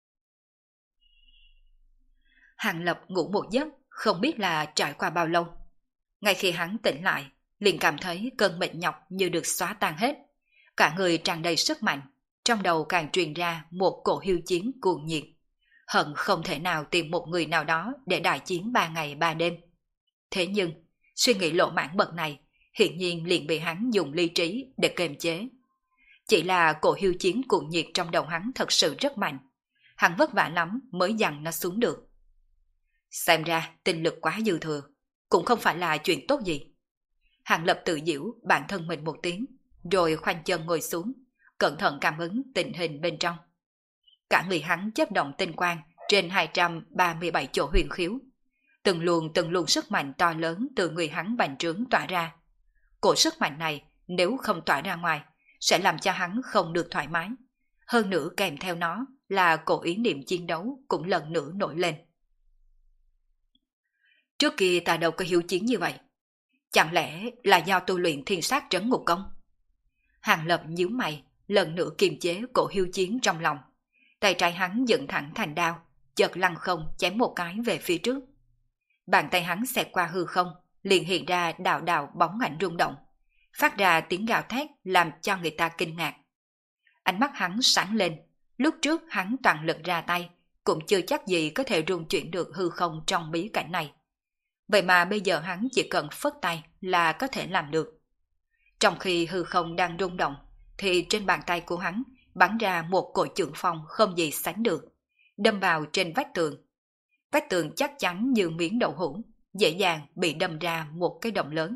Hàng Lập ngủ một giấc, không biết là trải qua bao lâu. Ngay khi hắn tỉnh lại, liền cảm thấy cơn mệt nhọc như được xóa tan hết, cả người tràn đầy sức mạnh, trong đầu càng truyền ra một cổ hiếu chiến cuồng nhiệt, hận không thể nào tìm một người nào đó để đại chiến ba ngày ba đêm. Thế nhưng, suy nghĩ lộ mãn bậc này hiển nhiên liền bị hắn dùng lý trí để kiềm chế. Chỉ là cổ hiếu chiến cuồng nhiệt trong đầu hắn thật sự rất mạnh, hắn vất vả lắm mới dằn nó xuống được. Xem ra tinh lực quá dư thừa, cũng không phải là chuyện tốt gì. Hàng Lập tự giễu bản thân mình một tiếng, rồi khoanh chân ngồi xuống, cẩn thận cảm ứng tình hình bên trong. Cả người hắn chớp động tinh quang trên hai trăm ba mươi bảy chỗ huyền khiếu, từng luồng từng luồng sức mạnh to lớn từ người hắn bành trướng tỏa ra. Cổ sức mạnh này nếu không tỏa ra ngoài, sẽ làm cho hắn không được thoải mái. Hơn nữa kèm theo nó là cổ ý niệm chiến đấu cũng lần nữa nổi lên. Trước kia ta đâu có hiếu chiến như vậy. Chẳng lẽ là do tu luyện Thiên Sát Trấn Ngục Công? Hàng Lập nhíu mày, lần nữa kiềm chế cổ hiếu chiến trong lòng. Tay trái hắn dựng thẳng thành đao, chợt lăng không chém một cái về phía trước. Bàn tay hắn xẹt qua hư không, liền hiện ra đạo đạo bóng ảnh rung động, phát ra tiếng gào thét làm cho người ta kinh ngạc. Ánh mắt hắn sáng lên, lúc trước hắn toàn lực ra tay, cũng chưa chắc gì có thể rung chuyển được hư không trong bí cảnh này. Vậy mà bây giờ hắn chỉ cần phất tay là có thể làm được. Trong khi hư không đang rung động, thì trên bàn tay của hắn bắn ra một cội chưởng phong không gì sánh được, đâm vào trên vách tường. Vách tường chắc chắn như miếng đậu hũ, dễ dàng bị đâm ra một cái động lớn.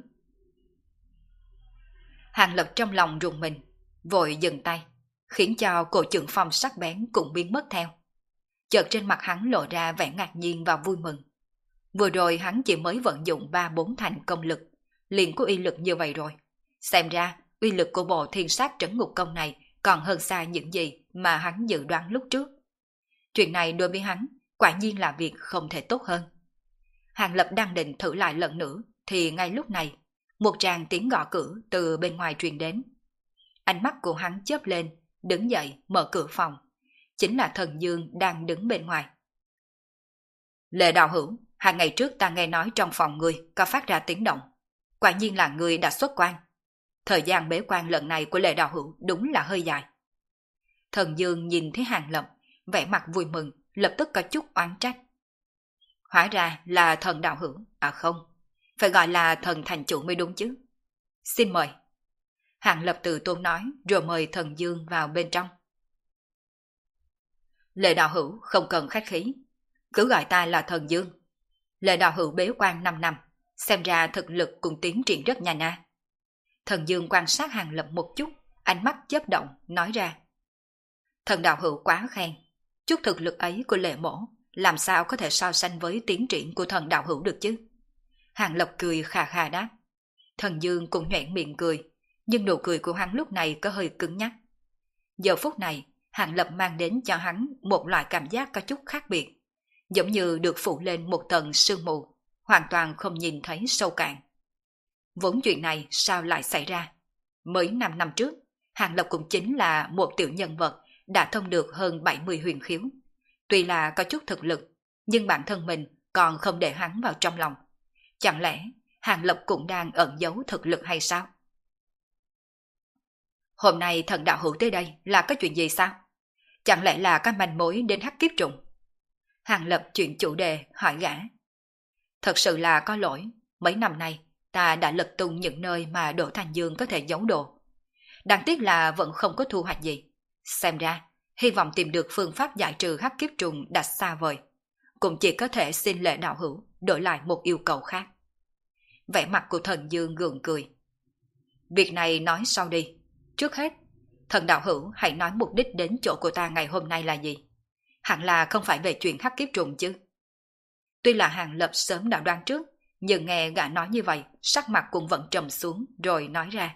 Hàng Lập trong lòng rùng mình, vội dừng tay, khiến cho cội chưởng phong sắc bén cũng biến mất theo. Chợt trên mặt hắn lộ ra vẻ ngạc nhiên và vui mừng. Vừa rồi hắn chỉ mới vận dụng ba bốn thành công lực, liền có uy lực như vậy rồi. Xem ra uy lực của bộ Thiên Sát Trấn Ngục Công này còn hơn xa những gì mà hắn dự đoán lúc trước. Chuyện này đối với hắn quả nhiên là việc không thể tốt hơn. Hàng Lập đang định thử lại lần nữa, thì ngay lúc này một tràng tiếng gõ cửa từ bên ngoài truyền đến. Ánh mắt của hắn chớp lên, đứng dậy mở cửa phòng. Chính là Thần Dương đang đứng bên ngoài. Lệ đạo hữu, hai ngày trước ta nghe nói trong phòng người có phát ra tiếng động. Quả nhiên là người đã xuất quan. Thời gian bế quan lần này của Lệ đạo hữu đúng là hơi dài. Thần Dương nhìn thấy Hàng Lập, vẻ mặt vui mừng, lập tức có chút oán trách. Hóa ra là thần đạo hữu, à không, phải gọi là thần thành chủ mới đúng chứ. Xin mời. Hàng Lập từ tôn nói, rồi mời Thần Dương vào bên trong. Lệ đạo hữu không cần khách khí, Cứ gọi ta là Thần Dương. Lệ đạo hữu bế quan năm năm, xem ra thực lực cũng tiến triển rất nhanh à. Thần Dương quan sát Hàng Lập một chút, ánh mắt chớp động, nói ra. Thần đạo hữu quá khen, chút thực lực ấy của Lệ mỗ, làm sao có thể so sánh với tiến triển của thần đạo hữu được chứ? Hàng Lập cười khà khà đáp. Thần Dương cũng nhoẻn miệng cười, nhưng nụ cười của hắn lúc này có hơi cứng nhắc. Giờ phút này, Hàng Lập mang đến cho hắn một loại cảm giác có chút khác biệt, giống như được phủ lên một tầng sương mù, hoàn toàn không nhìn thấy sâu cạn. Vốn chuyện này sao lại xảy ra? Mới năm năm trước, Hàng Lập cũng chính là một tiểu nhân vật đã thông được hơn bảy mươi huyền khiếu. Tuy là có chút thực lực, nhưng bản thân mình còn không để hắn vào trong lòng. Chẳng lẽ Hàng Lập cũng đang ẩn giấu thực lực hay sao? Hôm nay thần đạo hữu tới đây là có chuyện gì sao? Chẳng lẽ là các manh mối đến hắc kiếp trùng? Hàng Lập chuyển chủ đề hỏi gã. Thật sự là có lỗi, mấy năm nay ta đã lật tung những nơi mà Đỗ Thành Dương có thể giấu đồ. Đáng tiếc là vẫn không có thu hoạch gì. Xem ra, hy vọng tìm được phương pháp giải trừ hắc kiếp trùng đặt xa vời. Cũng chỉ có thể xin Lệ đạo hữu đổi lại một yêu cầu khác. Vẻ mặt của Thần Dương gượng cười. Việc này nói sau đi. Trước hết, thần đạo hữu hãy nói mục đích đến chỗ của ta ngày hôm nay là gì? Hẳn là không phải về chuyện hắc kiếp trùng chứ? Tuy là Hàng Lập sớm đã đoán trước, nhưng nghe gã nói như vậy, sắc mặt cũng vẫn trầm xuống rồi nói ra.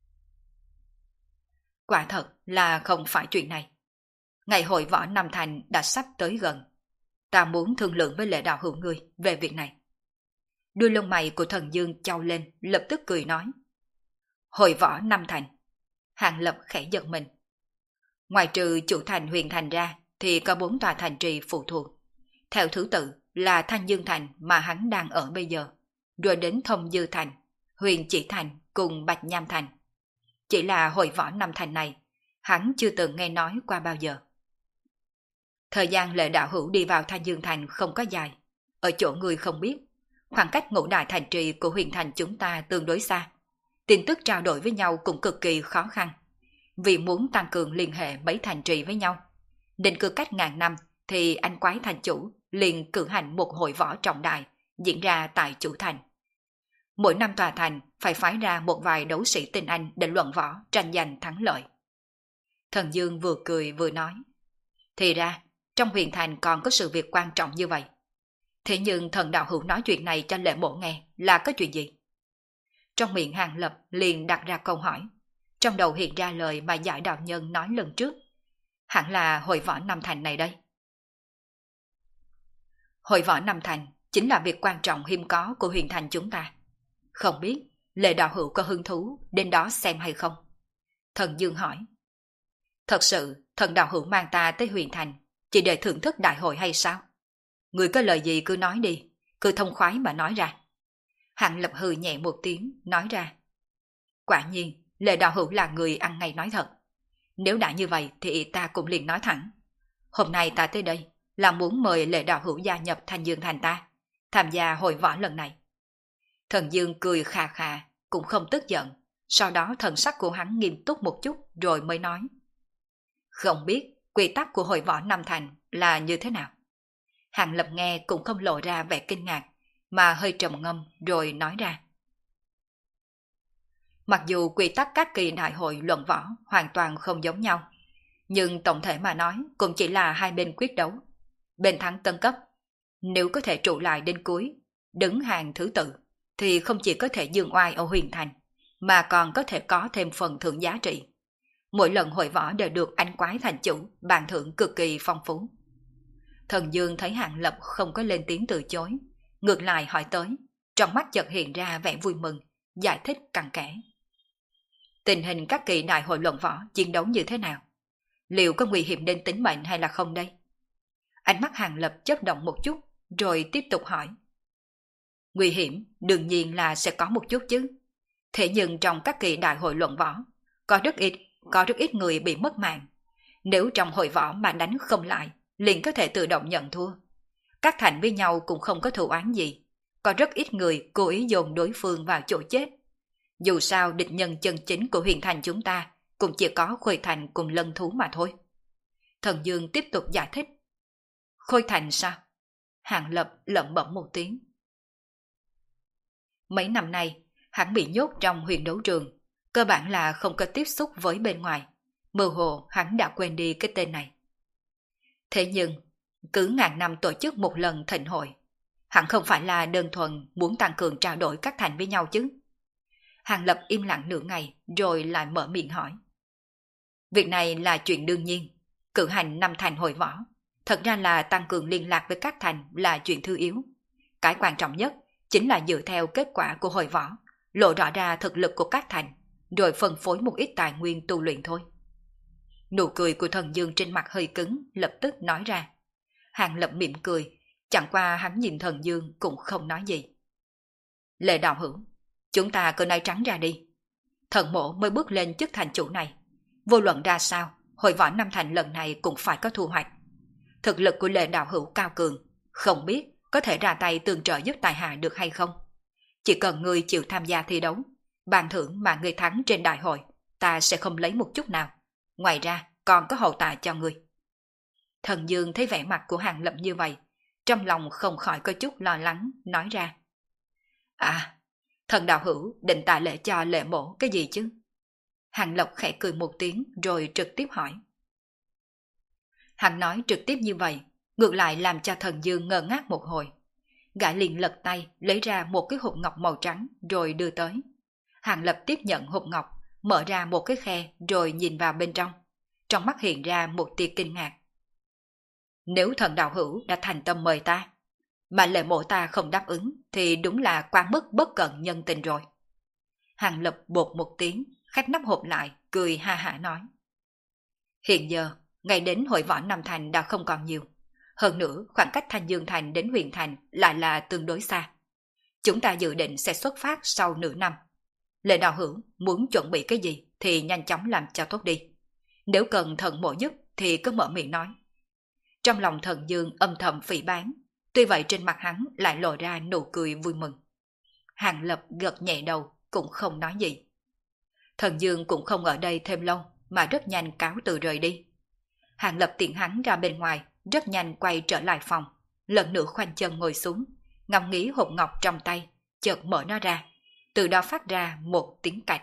Quả thật là không phải chuyện này. Ngày hội võ Nam Thành đã sắp tới gần. Ta muốn thương lượng với Lệ đạo hữu ngươi về việc này. Đuôi lông mày của Thần Dương chau lên, lập tức cười nói. Hội võ Nam Thành. Hàng Lập khẽ giật mình. Ngoài trừ chủ thành Huyền Thành ra, thì có bốn tòa thành trì phụ thuộc. Theo thứ tự là Thanh Dương Thành mà hắn đang ở bây giờ, rồi đến Thông Dư Thành, Huyền Chỉ Thành cùng Bạch Nham Thành. Chỉ là hội võ Nam Thành này, hắn chưa từng nghe nói qua bao giờ. Thời gian Lệ đạo hữu đi vào Thanh Dương Thành không có dài, ở chỗ người không biết, khoảng cách ngũ đại thành trì của Huyền Thành chúng ta tương đối xa. Tin tức trao đổi với nhau cũng cực kỳ khó khăn. Vì muốn tăng cường liên hệ mấy thành trì với nhau, nên cứ cách ngàn năm thì anh quái thành chủ liền cử hành một hội võ trọng đại diễn ra tại chủ thành. Mỗi năm tòa thành phải phái ra một vài đấu sĩ tinh anh để luận võ tranh giành thắng lợi. Thần Dương vừa cười vừa nói. Thì ra, trong Huyền Thành còn có sự việc quan trọng như vậy. Thế nhưng thần đạo hữu nói chuyện này cho Lệ mộ nghe là có chuyện gì? Trong miệng Hàng Lập liền đặt ra câu hỏi. Trong đầu hiện ra lời mà Giải đạo nhân nói lần trước. Hẳn là hội võ Nam Thành này đây. Hội võ Nam Thành chính là việc quan trọng hiếm có của Huyền Thành chúng ta. Không biết Lệ đạo hữu có hứng thú đến đó xem hay không? Thần Dương hỏi. Thật sự thần đạo hữu mang ta tới Huyền Thành chỉ để thưởng thức đại hội hay sao? Người có lời gì cứ nói đi, cứ thông khoái mà nói ra. Hàng Lập hừ nhẹ một tiếng, nói ra. Quả nhiên, Lệ đạo hữu là người ăn ngay nói thật. Nếu đã như vậy thì ta cũng liền nói thẳng. Hôm nay ta tới đây là muốn mời Lệ đạo hữu gia nhập Thanh Dương Thành ta, tham gia hội võ lần này. Thần Dương cười khà khà, cũng không tức giận. Sau đó thần sắc của hắn nghiêm túc một chút rồi mới nói. Không biết quy tắc của hội võ Nam Thành là như thế nào? Hàng Lập nghe cũng không lộ ra vẻ kinh ngạc, mà hơi trầm ngâm rồi nói ra. Mặc dù quy tắc các kỳ đại hội luận võ hoàn toàn không giống nhau, nhưng tổng thể mà nói cũng chỉ là hai bên quyết đấu. Bên thắng tân cấp, nếu có thể trụ lại đến cuối, đứng hàng thứ tự, thì không chỉ có thể dương oai ở Huyền Thành, mà còn có thể có thêm phần thưởng giá trị. Mỗi lần hội võ đều được anh quái thành chủ bàn thưởng cực kỳ phong phú. Thần Dương thấy Hàng Lập không có lên tiếng từ chối, ngược lại hỏi tới, trong mắt chợt hiện ra vẻ vui mừng, giải thích cặn kẽ. Tình hình các kỳ đại hội luận võ chiến đấu như thế nào? Liệu có nguy hiểm đến tính mệnh hay là không đây? Ánh mắt Hàng Lập chớp động một chút, rồi tiếp tục hỏi. Nguy hiểm đương nhiên là sẽ có một chút chứ. Thế nhưng trong các kỳ đại hội luận võ, có rất ít, có rất ít người bị mất mạng. Nếu trong hội võ mà đánh không lại, liền có thể tự động nhận thua. Các thành với nhau cũng không có thù oán gì. Có rất ít người cố ý dồn đối phương vào chỗ chết. Dù sao địch nhân chân chính của Huyền Thành chúng ta cũng chỉ có Khôi Thành cùng Lân Thú mà thôi. Thần Dương tiếp tục giải thích. Khôi Thành sao? Hàng Lập lẩm bẩm một tiếng. Mấy năm nay, hắn bị nhốt trong huyền đấu trường, cơ bản là không có tiếp xúc với bên ngoài. Mơ hồ hắn đã quên đi cái tên này. Thế nhưng, cứ ngàn năm tổ chức một lần thịnh hội, hẳn không phải là đơn thuần muốn tăng cường trao đổi các thành với nhau chứ. Hàng Lập im lặng nửa ngày rồi lại mở miệng hỏi. Việc này là chuyện đương nhiên, cử hành năm thành hội võ. Thật ra là tăng cường liên lạc với các thành là chuyện thứ yếu. Cái quan trọng nhất chính là dựa theo kết quả của hội võ, lộ rõ ra thực lực của các thành, rồi phân phối một ít tài nguyên tu luyện thôi. Nụ cười của Thần Dương trên mặt hơi cứng, lập tức nói ra. Hàng Lập mỉm cười, chẳng qua hắn nhìn Thần Dương cũng không nói gì. Lệ đạo hữu, chúng ta cứ nói trắng ra đi. Thần mộ mới bước lên chức thành chủ này. Vô luận ra sao, hội võ năm thành lần này cũng phải có thu hoạch. Thực lực của Lệ đạo hữu cao cường, không biết có thể ra tay tương trợ giúp tài hạ được hay không. Chỉ cần ngươi chịu tham gia thi đấu, ban thưởng mà ngươi thắng trên đại hội, ta sẽ không lấy một chút nào. Ngoài ra, còn có hậu tạ cho ngươi. Thần Dương thấy vẻ mặt của Hàng Lập như vậy, trong lòng không khỏi có chút lo lắng, nói ra. À, thần đạo hữu định tạ lễ cho Lệ mộ cái gì chứ? Hàng Lập khẽ cười một tiếng rồi trực tiếp hỏi. Hắn nói trực tiếp như vậy, ngược lại làm cho Thần Dương ngơ ngác một hồi. Gã liền lật tay lấy ra một cái hộp ngọc màu trắng rồi đưa tới. Hàng Lập tiếp nhận hộp ngọc, mở ra một cái khe rồi nhìn vào bên trong. Trong mắt hiện ra một tia kinh ngạc. Nếu thần đạo hữu đã thành tâm mời ta, mà Lệ mộ ta không đáp ứng thì đúng là quá mức bất cận nhân tình rồi. Hàng Lập bột một tiếng, khép nắp hộp lại, cười ha hả nói. Hiện giờ, ngày đến hội võ Nam Thành đã không còn nhiều. Hơn nữa, khoảng cách Thanh Dương Thành đến Huyền Thành lại là tương đối xa. Chúng ta dự định sẽ xuất phát sau nửa năm. Lệ đạo hữu muốn chuẩn bị cái gì thì nhanh chóng làm cho tốt đi. Nếu cần thần mộ giúp thì cứ mở miệng nói. Trong lòng Thần Dương âm thầm phỉ báng, tuy vậy trên mặt hắn lại lộ ra nụ cười vui mừng. Hàng Lập gật nhẹ đầu, cũng không nói gì. Thần Dương cũng không ở đây thêm lâu, mà rất nhanh cáo từ rời đi. Hàng Lập tiện hắn ra bên ngoài, rất nhanh quay trở lại phòng, lần nữa khoanh chân ngồi xuống, ngắm nghĩ hộp ngọc trong tay, chợt mở nó ra, từ đó phát ra một tiếng cạch.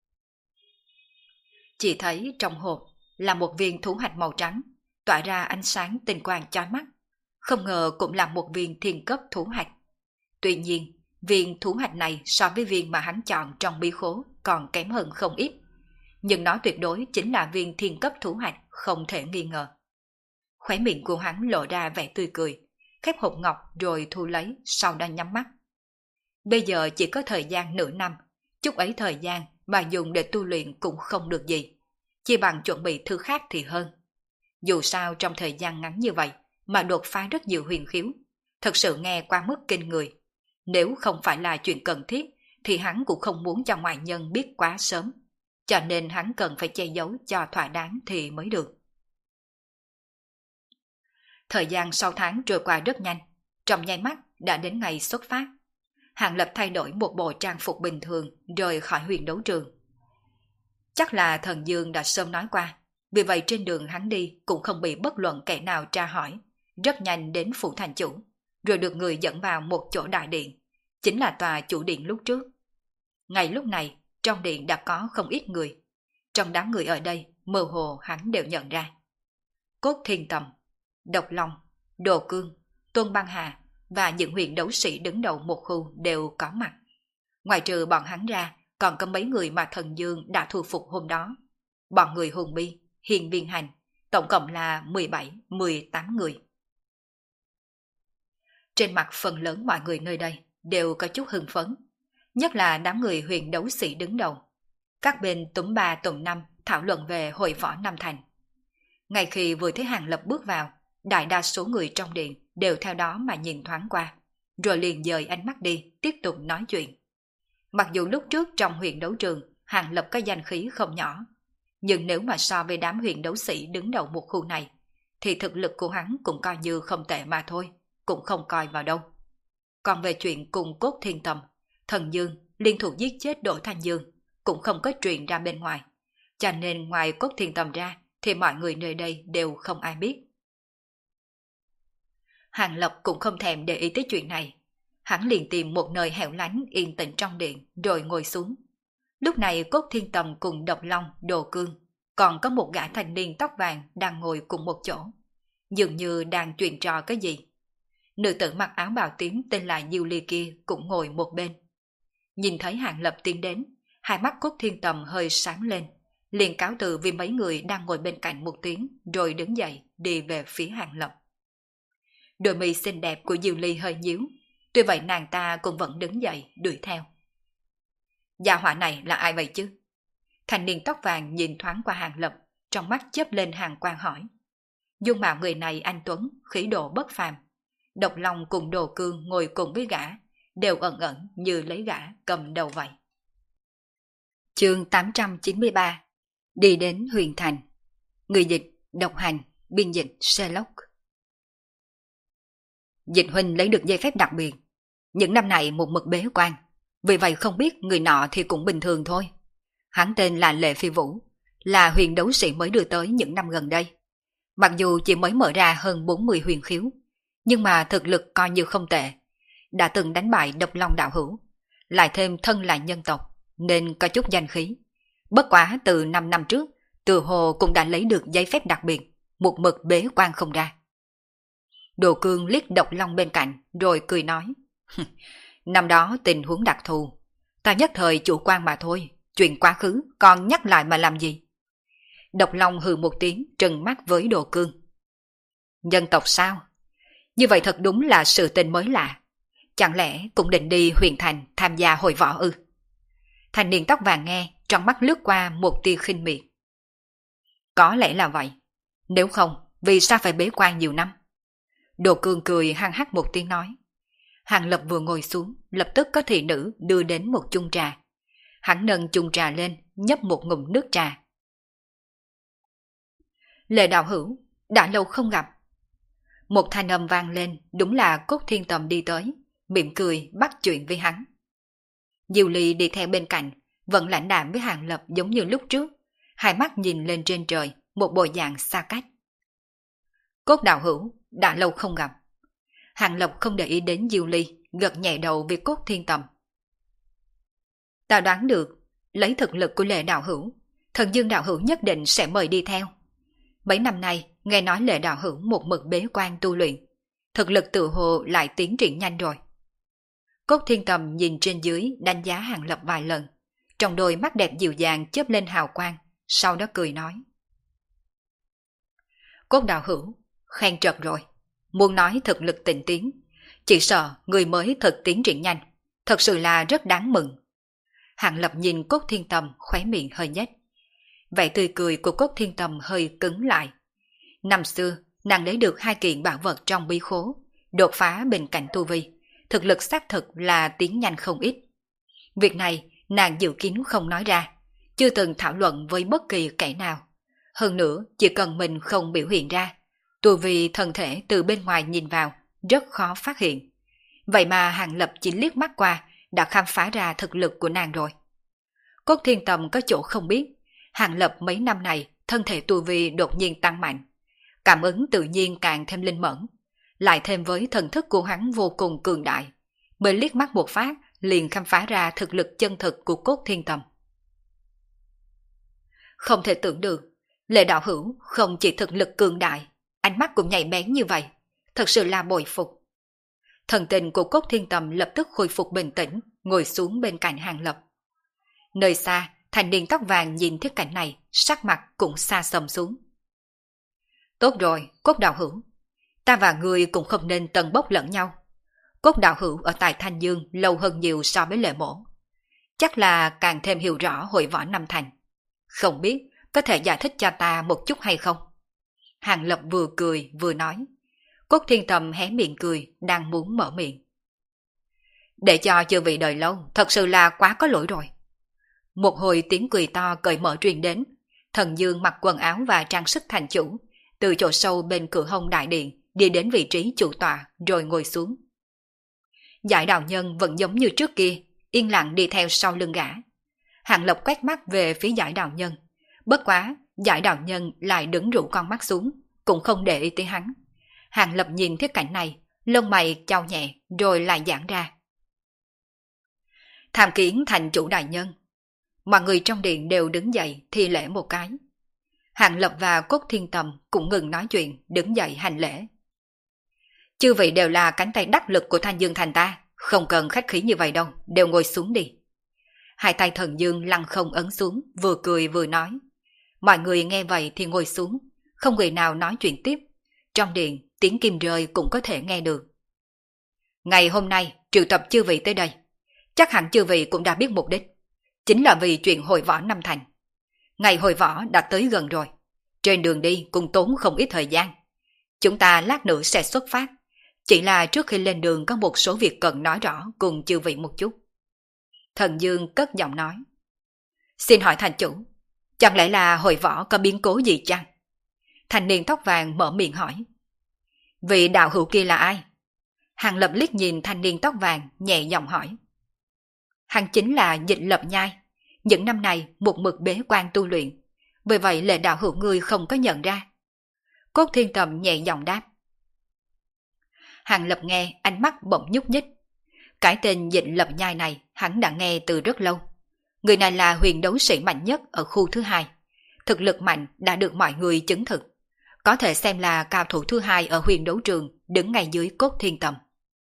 Chỉ thấy trong hộp là một viên thú hạch màu trắng, tỏa ra ánh sáng tinh quang chói mắt, không ngờ cũng là một viên thiên cấp thú hạch. Tuy nhiên, viên thú hạch này so với viên mà hắn chọn trong bí khố còn kém hơn không ít, nhưng nó tuyệt đối chính là viên thiên cấp thú hạch, không thể nghi ngờ. Khóe miệng của hắn lộ ra vẻ tươi cười, khép hộp ngọc rồi thu lấy, sau đó nhắm mắt. Bây giờ chỉ có thời gian nửa năm, chút ấy thời gian mà dùng để tu luyện cũng không được gì, chỉ bằng chuẩn bị thứ khác thì hơn. Dù sao trong thời gian ngắn như vậy mà đột phá rất nhiều huyền khiếu, thật sự nghe qua mức kinh người. Nếu không phải là chuyện cần thiết thì hắn cũng không muốn cho ngoại nhân biết quá sớm, cho nên hắn cần phải che giấu cho thỏa đáng thì mới được. Thời gian sáu tháng trôi qua rất nhanh, trong nháy mắt đã đến ngày xuất phát. Hàng Lập thay đổi một bộ trang phục bình thường rời khỏi huyền đấu trường. Chắc là Thần Dương đã sớm nói qua, vì vậy trên đường hắn đi cũng không bị bất luận kẻ nào tra hỏi, rất nhanh đến phủ thành chủ, rồi được người dẫn vào một chỗ đại điện, chính là tòa chủ điện lúc trước. Ngay lúc này, trong điện đã có không ít người. Trong đám người ở đây, mơ hồ hắn đều nhận ra. Cốt Thiên Tầm, Độc Long, Đồ Cương, Tôn Băng Hà và những huyền đấu sĩ đứng đầu một khu đều có mặt. Ngoài trừ bọn hắn ra, còn có mấy người mà Thần Dương đã thu phục hôm đó. Bọn người Hùng Bi, Hiền Biên Hành, tổng cộng là mười bảy mười tám người. Trên mặt phần lớn mọi người nơi đây đều có chút hưng phấn, nhất là đám người huyền đấu sĩ đứng đầu. Các bên túm ba tụm năm thảo luận về hội võ Nam Thành. Ngay khi vừa thấy Hàng Lập bước vào, đại đa số người trong điện đều theo đó mà nhìn thoáng qua, rồi liền dời ánh mắt đi, tiếp tục nói chuyện. Mặc dù lúc trước trong huyền đấu trường, Hàng Lập có danh khí không nhỏ, nhưng nếu mà so với đám huyền đấu sĩ đứng đầu một khu này, thì thực lực của hắn cũng coi như không tệ mà thôi, cũng không coi vào đâu. Còn về chuyện cùng Cốt Thiên Tầm, Thần Dương liên thủ giết chết Đỗ Thanh Dương cũng không có truyền ra bên ngoài, cho nên ngoài Cốt Thiên Tầm ra thì mọi người nơi đây đều không ai biết. Hàng Lập cũng không thèm để ý tới chuyện này. Hắn liền tìm một nơi hẻo lánh yên tĩnh trong điện rồi ngồi xuống. Lúc này Cốt Thiên Tầm cùng Độc Long, Đồ Cương, còn có một gã thanh niên tóc vàng đang ngồi cùng một chỗ. Dường như đang chuyện trò cái gì. Nữ tử mặc áo bào tím tên là Diêu Ly kia cũng ngồi một bên. Nhìn thấy Hàng Lập tiến đến, hai mắt Cốt Thiên Tầm hơi sáng lên, liền cáo từ vì mấy người đang ngồi bên cạnh một tiếng, rồi đứng dậy đi về phía Hàng Lập. Đôi mi xinh đẹp của Diêu Ly hơi nhíu, tuy vậy nàng ta cũng vẫn đứng dậy đuổi theo. Gia hỏa này là ai vậy chứ? Thanh niên tóc vàng nhìn thoáng qua Hàng Lập, trong mắt chớp lên hàng quang hỏi. Dung mạo người này anh tuấn, khí độ bất phàm. Độc Long cùng Đồ Cương ngồi cùng với gã, đều ẩn ẩn như lấy gã cầm đầu vậy. Chương tám trăm chín mươi ba. Đi đến Huyền Thành. Người dịch Độc Hành, biên dịch Sherlock. Dịch huynh lấy được giấy phép đặc biệt. Những năm này một mực bế quan, vì vậy không biết người nọ thì cũng bình thường thôi. Hắn tên là Lệ Phi Vũ, là huyền đấu sĩ mới đưa tới những năm gần đây. Mặc dù chỉ mới mở ra hơn bốn mươi huyền khiếu, nhưng mà thực lực coi như không tệ. Đã từng đánh bại Độc Long đạo hữu, lại thêm thân là nhân tộc, nên có chút danh khí. Bất quá từ năm năm trước, Từ Hồ cũng đã lấy được giấy phép đặc biệt, một mực bế quan không ra. Đồ Cương liếc Độc Long bên cạnh, rồi cười nói. Năm đó tình huống đặc thù, ta nhất thời chủ quan mà thôi, chuyện quá khứ còn nhắc lại mà làm gì? Độc Long hừ một tiếng, trừng mắt với Đồ Cương. Nhân tộc sao? Như vậy thật đúng là sự tình mới lạ. Chẳng lẽ cũng định đi Huyền Thành tham gia hội võ ư? Thanh niên tóc vàng nghe, trong mắt lướt qua một tia khinh miệt. Có lẽ là vậy. Nếu không, vì sao phải bế quan nhiều năm? Đồ Cương cười hăng hắc một tiếng nói. Hàng Lập vừa ngồi xuống, lập tức có thị nữ đưa đến một chung trà. Hắn nâng chung trà lên, nhấp một ngụm nước trà. Lệ đạo hữu, đã lâu không gặp. Một thanh âm vang lên, đúng là Cốt Thiên Tầm đi tới, mỉm cười bắt chuyện với hắn. Diêu Ly đi theo bên cạnh, vẫn lãnh đạm với Hàng Lập giống như lúc trước, hai mắt nhìn lên trên trời, một bộ dạng xa cách. Cốt đạo hữu, đã lâu không gặp. Hàng Lập không để ý đến Diêu Ly, gật nhẹ đầu với Cốt Thiên Tầm. Ta đoán được, lấy thực lực của Lệ đạo hữu, Thần Dương đạo hữu nhất định sẽ mời đi theo. Mấy năm nay, nghe nói Lệ đạo hữu một mực bế quan tu luyện, thực lực tự hồ lại tiến triển nhanh rồi. Cốt Thiên Tầm nhìn trên dưới đánh giá Hàng Lập vài lần, trong đôi mắt đẹp dịu dàng chớp lên hào quang, sau đó cười nói. Cốt đạo hữu, khen trật rồi, muốn nói thực lực tịnh tiến, chỉ sợ người mới thật tiến triển nhanh, thật sự là rất đáng mừng. Hàng Lập nhìn Cốt Thiên Tầm khóe miệng hơi nhếch. Vẻ tươi cười của Cốt Thiên Tầm hơi cứng lại. Năm xưa, nàng lấy được hai kiện bảo vật trong bí khố, đột phá bên cạnh tu vi, thực lực xác thực là tiến nhanh không ít. Việc này nàng dự kiến không nói ra, chưa từng thảo luận với bất kỳ kẻ nào. Hơn nữa, chỉ cần mình không biểu hiện ra, tu vi thân thể từ bên ngoài nhìn vào rất khó phát hiện. Vậy mà Hàng Lập chỉ liếc mắt qua đã khám phá ra thực lực của nàng rồi. Cốt Thiên Tầm có chỗ không biết, Hàng Lập mấy năm này thân thể tu vi đột nhiên tăng mạnh, cảm ứng tự nhiên càng thêm linh mẫn, lại thêm với thần thức của hắn vô cùng cường đại, mới liếc mắt một phát liền khám phá ra thực lực chân thực của Cốt Thiên Tầm. Không thể tưởng được, Lệ đạo hữu không chỉ thực lực cường đại, ánh mắt cũng nhạy bén như vậy, thật sự là bội phục. Thần tình của Cốt Thiên Tầm lập tức khôi phục bình tĩnh, ngồi xuống bên cạnh Hàng Lập. Nơi xa, thanh niên tóc vàng nhìn thấy cảnh này, sắc mặt cũng xa sầm xuống. Tốt rồi, Cốt đạo hữu, ta và ngươi cũng không nên tần bốc lẫn nhau. Cốt đạo hữu ở tại Thanh Dương lâu hơn nhiều so với Lệ mỗ, chắc là càng thêm hiểu rõ hội võ năm thành. Không biết có thể giải thích cho ta một chút hay không? Hàng Lập vừa cười vừa nói. Cốt Thiên Tầm hé miệng cười, đang muốn mở miệng. Để cho chư vị đợi lâu, thật sự là quá có lỗi rồi. Một hồi tiếng cười to cởi mở truyền đến. Thần Dương mặc quần áo và trang sức thành chủ, từ chỗ sâu bên cửa hông đại điện đi đến vị trí chủ tọa rồi ngồi xuống. Giải đạo nhân vẫn giống như trước kia, yên lặng đi theo sau lưng gã. Hàng Lập quét mắt về phía giải đạo nhân, bất quá giải đạo nhân lại đứng rũ con mắt xuống, cũng không để ý tới hắn. Hàng Lập nhìn thấy cảnh này, lông mày chau nhẹ rồi lại giãn ra. Tham kiến thành chủ đại nhân. Mọi người trong điện đều đứng dậy thi lễ một cái. Hàng Lập và Cốt Thiên Tầm cũng ngừng nói chuyện, đứng dậy hành lễ. Chư vị đều là cánh tay đắc lực của Thanh Dương Thành ta, không cần khách khí như vậy đâu, đều ngồi xuống đi. Hai tay Thần Dương lăng không ấn xuống, vừa cười vừa nói. Mọi người nghe vậy thì ngồi xuống, không người nào nói chuyện tiếp. Trong điện, tiếng kim rơi cũng có thể nghe được. Ngày hôm nay, triệu tập chư vị tới đây. Chắc hẳn chư vị cũng đã biết mục đích. Chính là vì chuyện hội võ năm thành. Ngày hội võ đã tới gần rồi. Trên đường đi cũng tốn không ít thời gian. Chúng ta lát nữa sẽ xuất phát. Chỉ là trước khi lên đường có một số việc cần nói rõ cùng chư vị một chút. Thần Dương cất giọng nói. Xin hỏi thành chủ, chẳng lẽ là hội võ có biến cố gì chăng? Thanh niên tóc vàng mở miệng hỏi. Vị đạo hữu kia là ai? Hàng Lập liếc nhìn thanh niên tóc vàng, nhẹ giọng hỏi. Hắn chính là Dịch Lập Nhai. Những năm này một mực bế quan tu luyện. Vì vậy lệ đạo hữu ngươi không có nhận ra. Cốt Thiên Tầm nhẹ giọng đáp. Hàng Lập nghe, ánh mắt bỗng nhúc nhích. Cái tên Dịch Lập Nhai này hắn đã nghe từ rất lâu. Người này là huyền đấu sĩ mạnh nhất ở khu thứ hai. Thực lực mạnh đã được mọi người chứng thực. Có thể xem là cao thủ thứ hai ở huyền đấu trường, đứng ngay dưới Cốt Thiên Tầm.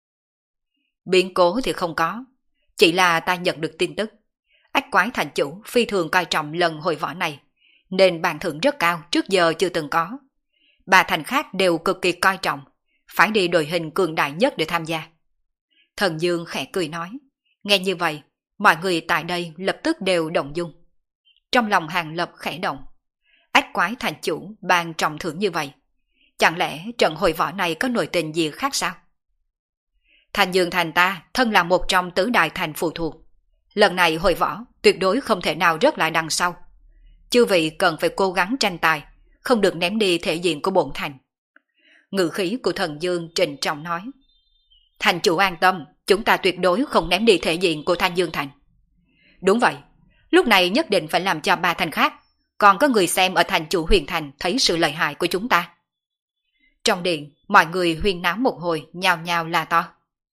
Biến cố thì không có. Chỉ là ta nhận được tin tức. Ách Quái thành chủ phi thường coi trọng lần hội võ này, nên bàn thưởng rất cao, trước giờ chưa từng có. Ba thành khác đều cực kỳ coi trọng, phải đi đội hình cường đại nhất để tham gia. Thần Dương khẽ cười nói. Nghe như vậy, mọi người tại đây lập tức đều động dung. Trong lòng Hàng Lập khẽ động. Ách Quái thành chủ ban trọng thưởng như vậy, chẳng lẽ trận hội võ này có nội tình gì khác sao? Thanh Dương thành ta thân là một trong tứ đại thành phụ thuộc. Lần này hội võ tuyệt đối không thể nào rớt lại đằng sau. Chư vị cần phải cố gắng tranh tài, không được ném đi thể diện của bổn thành. Ngự khí của Thần Dương trịnh trọng nói. Thành chủ an tâm, chúng ta tuyệt đối không ném đi thể diện của Thanh Dương thành. Đúng vậy, lúc này nhất định phải làm cho ba thành khác, còn có người xem ở thành chủ huyền thành thấy sự lợi hại của chúng ta. Trong điện, mọi người huyên náo một hồi, nhao nhao la to.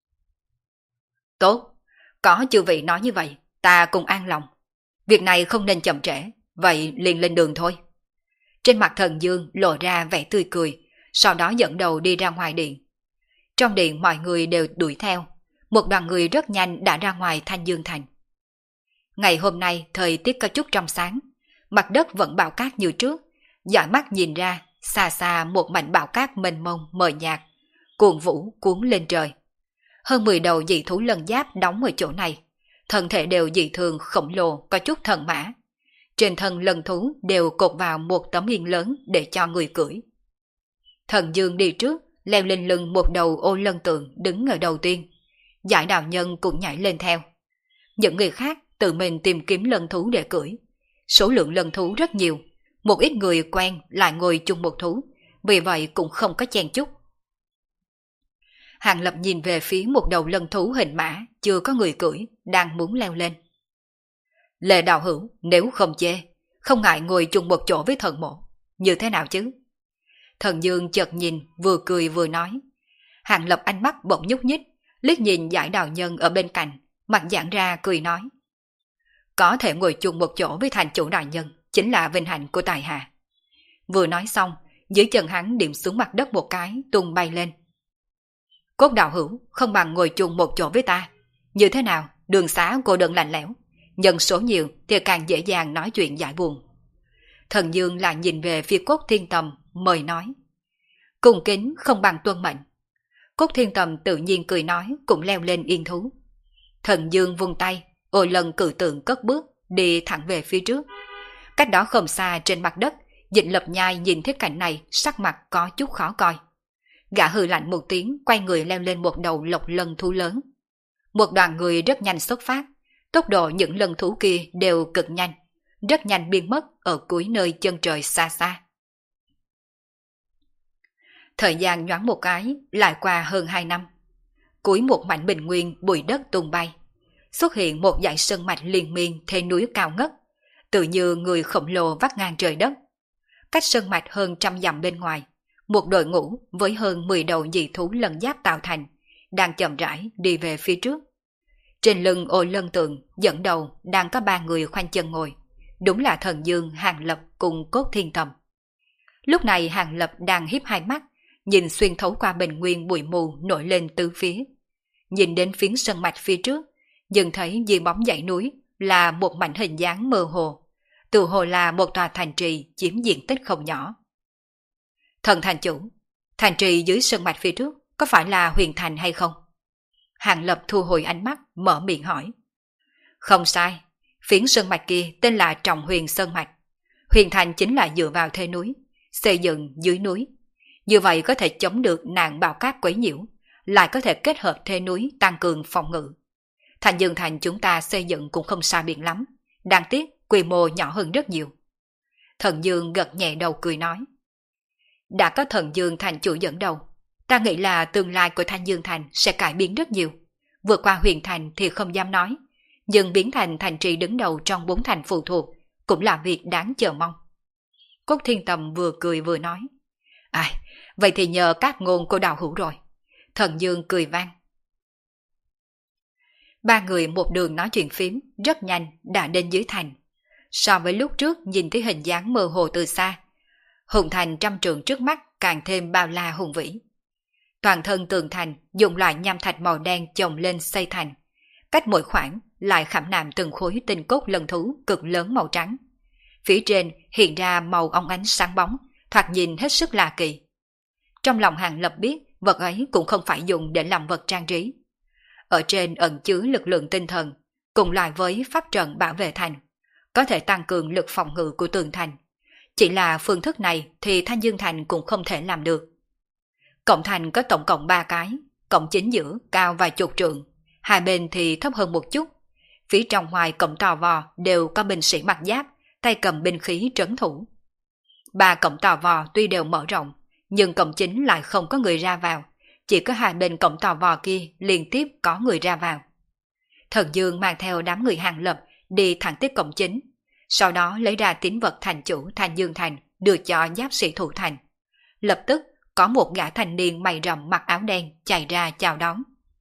Tốt, có chư vị nói như vậy, ta cũng an lòng. Việc này không nên chậm trễ, vậy liền lên đường thôi. Trên mặt Thần Dương lộ ra vẻ tươi cười, sau đó dẫn đầu đi ra ngoài điện. Trong điện mọi người đều đuổi theo, một đoàn người rất nhanh đã ra ngoài Thanh Dương thành. Ngày hôm nay thời tiết có chút trong sáng, mặt đất vẫn bão cát như trước, dõi mắt nhìn ra, xa xa một mảnh bão cát mênh mông mờ nhạt, cuồng vũ cuốn lên trời. Hơn mười đầu dị thú lân giáp đóng ở chỗ này, thân thể đều dị thường khổng lồ, có chút thần mã. Trên thân lân thú đều cột vào một tấm yên lớn để cho người cưỡi. Thần Dương đi trước, leo lên lưng một đầu ô lân tượng đứng ở đầu tiên. Giải đạo nhân cũng nhảy lên theo. Những người khác tự mình tìm kiếm lân thú để cưỡi. Số lượng lân thú rất nhiều, một ít người quen lại ngồi chung một thú, vì vậy cũng không có chen chúc. Hàng Lập nhìn về phía một đầu lân thú hình mã, chưa có người cưỡi, đang muốn leo lên. Lệ đạo hữu, nếu không chê, không ngại ngồi chung một chỗ với thần mộ, như thế nào chứ? Thần Dương chợt nhìn, vừa cười vừa nói. Hàng Lập ánh mắt bỗng nhúc nhích, liếc nhìn giải đạo nhân ở bên cạnh, mặt giãn ra cười nói. Có thể ngồi chung một chỗ với thành chủ đại nhân, chính là vinh hạnh của tài hạ. Vừa nói xong, dưới chân hắn điểm xuống mặt đất một cái, tung bay lên. Cốt đạo hữu, không bằng ngồi chung một chỗ với ta. Như thế nào, đường xá cô đơn lạnh lẽo, nhân số nhiều thì càng dễ dàng nói chuyện giải buồn. Thần Dương lại nhìn về phía Cốt Thiên Tầm, mời nói. Cung kính không bằng tuân mệnh. Cốt Thiên Tầm tự nhiên cười nói, cũng leo lên yên thú. Thần Dương vung tay, ô lần cự tượng cất bước, đi thẳng về phía trước. Cách đó không xa trên mặt đất, Dịch Lập Nhai nhìn thấy cảnh này, sắc mặt có chút khó coi. Gã hừ lạnh một tiếng, quay người leo lên một đầu lộc lân thú lớn. Một đoàn người rất nhanh xuất phát, tốc độ những lân thú kia đều cực nhanh, rất nhanh biến mất ở cuối nơi chân trời xa xa. Thời gian nhoáng một cái, lại qua hơn hai năm. Cuối một mảnh bình nguyên bụi đất tung bay, xuất hiện một dãy sơn mạch liên miên thế núi cao ngất, tự như người khổng lồ vắt ngang trời đất. Cách sơn mạch hơn trăm dặm bên ngoài, một đội ngũ với hơn mười đầu dị thú lân giáp tạo thành, đang chậm rãi đi về phía trước. Trên lưng ô lân tượng dẫn đầu đang có ba người khoanh chân ngồi, đúng là Thần Dương, Hàng Lập cùng Cốt Thiên Tầm. Lúc này Hàng Lập đang híp hai mắt, nhìn xuyên thấu qua bình nguyên bụi mù nổi lên tứ phía. Nhìn đến phiến sơn mạch phía trước, dừng thấy dưới bóng dãy núi là một mảnh hình dáng mơ hồ, tự hồ là một tòa thành trì chiếm diện tích không nhỏ. Thần thành chủ, thành trì dưới sơn mạch phía trước có phải là Huyền Thành hay không? Hàng Lập thu hồi ánh mắt, mở miệng hỏi. Không sai, phiến sơn mạch kia tên là Trọng Huyền Sơn Mạch. Huyền Thành chính là dựa vào thê núi, xây dựng dưới núi. Như vậy có thể chống được nạn bão cát quấy nhiễu, lại có thể kết hợp thê núi tăng cường phòng ngự. Thành Dương Thành chúng ta xây dựng cũng không xa biệt lắm, đáng tiếc quy mô nhỏ hơn rất nhiều. Thần Dương gật nhẹ đầu cười nói. Đã có Thần Dương Thành chủ dẫn đầu, ta nghĩ là tương lai của Thanh Dương Thành sẽ cải biến rất nhiều. Vượt qua Huyền Thành thì không dám nói, nhưng biến thành thành trì đứng đầu trong bốn thành phụ thuộc cũng là việc đáng chờ mong. Cốt Thiên Tầm vừa cười vừa nói. Ai, vậy thì nhờ các ngôn của đạo hữu rồi. Thần Dương cười vang. Ba người một đường nói chuyện phím, rất nhanh đã đến dưới thành. So với lúc trước nhìn thấy hình dáng mơ hồ từ xa, hùng thành trăm trượng trước mắt càng thêm bao la hùng vĩ. Toàn thân tường thành dùng loại nham thạch màu đen chồng lên xây thành, cách mỗi khoảng lại khảm nạm từng khối tinh cốt lân thú cực lớn màu trắng. Phía trên hiện ra màu óng ánh sáng bóng, thoạt nhìn hết sức lạ kỳ. Trong lòng Hàng Lập biết vật ấy cũng không phải dùng để làm vật trang trí. Ở trên ẩn chứa lực lượng tinh thần, cùng loại với pháp trận bảo vệ thành, có thể tăng cường lực phòng ngự của tường thành. Chỉ là phương thức này thì Thanh Dương Thành cũng không thể làm được. Cổng thành có tổng cộng ba cái, cổng chính giữa cao vài chục trượng, hai bên thì thấp hơn một chút. Phía trong ngoài cổng to vò đều có binh sĩ mặc giáp, tay cầm binh khí trấn thủ. Ba cổng to vò tuy đều mở rộng, nhưng cổng chính lại không có người ra vào, chỉ có hai bên cổng to vò kia liên tiếp có người ra vào. Thần Dương mang theo đám người Hàng Lập đi thẳng tới cổng chính, sau đó lấy ra tín vật thành chủ Thanh Dương Thành đưa cho giáp sĩ thủ thành. Lập tức có một gã thanh niên mày rậm mặc áo đen chạy ra chào đón.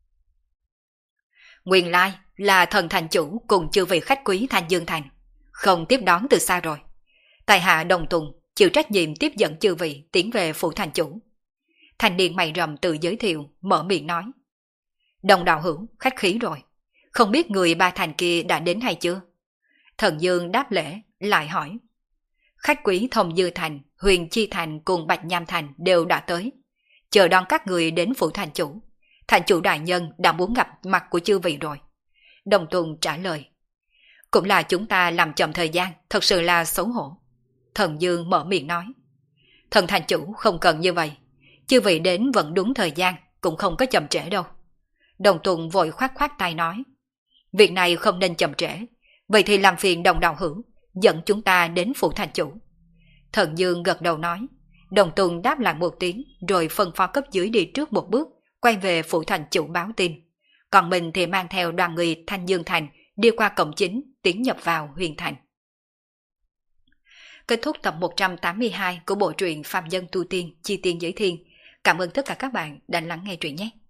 Nguyên lai là thần thành chủ cùng chư vị khách quý Thanh Dương Thành, không tiếp đón từ xa rồi. Tại hạ Đồng Tùng chịu trách nhiệm tiếp dẫn chư vị tiến về phủ thành chủ. Thanh niên mày rậm tự giới thiệu, mở miệng nói. Đồng đạo hữu, khách khí rồi. Không biết người ba thành kia đã đến hay chưa? Thần Dương đáp lễ, lại hỏi. Khách quý Thông Dư Thành, Huyền Chi Thành cùng Bạch Nham Thành đều đã tới, chờ đón các người đến phủ thành chủ. Thành chủ đại nhân đã muốn gặp mặt của chư vị rồi. Đồng Tùng trả lời. Cũng là chúng ta làm chậm thời gian, thật sự là xấu hổ. Thần Dương mở miệng nói. Thần thành chủ không cần như vậy, chư vị đến vẫn đúng thời gian, cũng không có chậm trễ đâu. Đồng Tùng vội khoát khoát tay nói. Việc này không nên chậm trễ, vậy thì làm phiền Đồng đạo hữu dẫn chúng ta đến phủ thành chủ. Thần Dương gật đầu nói. Đồng Tùng đáp lại một tiếng, rồi phân phó cấp dưới đi trước một bước, quay về phủ thành chủ báo tin. Còn mình thì mang theo đoàn người Thanh Dương Thành đi qua cổng chính, tiến nhập vào Huyền Thành. Kết thúc tập một trăm tám mươi hai của bộ truyện Phạm Nhân Tu Tiên Chi Tiên Giới Thiên. Cảm ơn tất cả các bạn đã lắng nghe truyện nhé.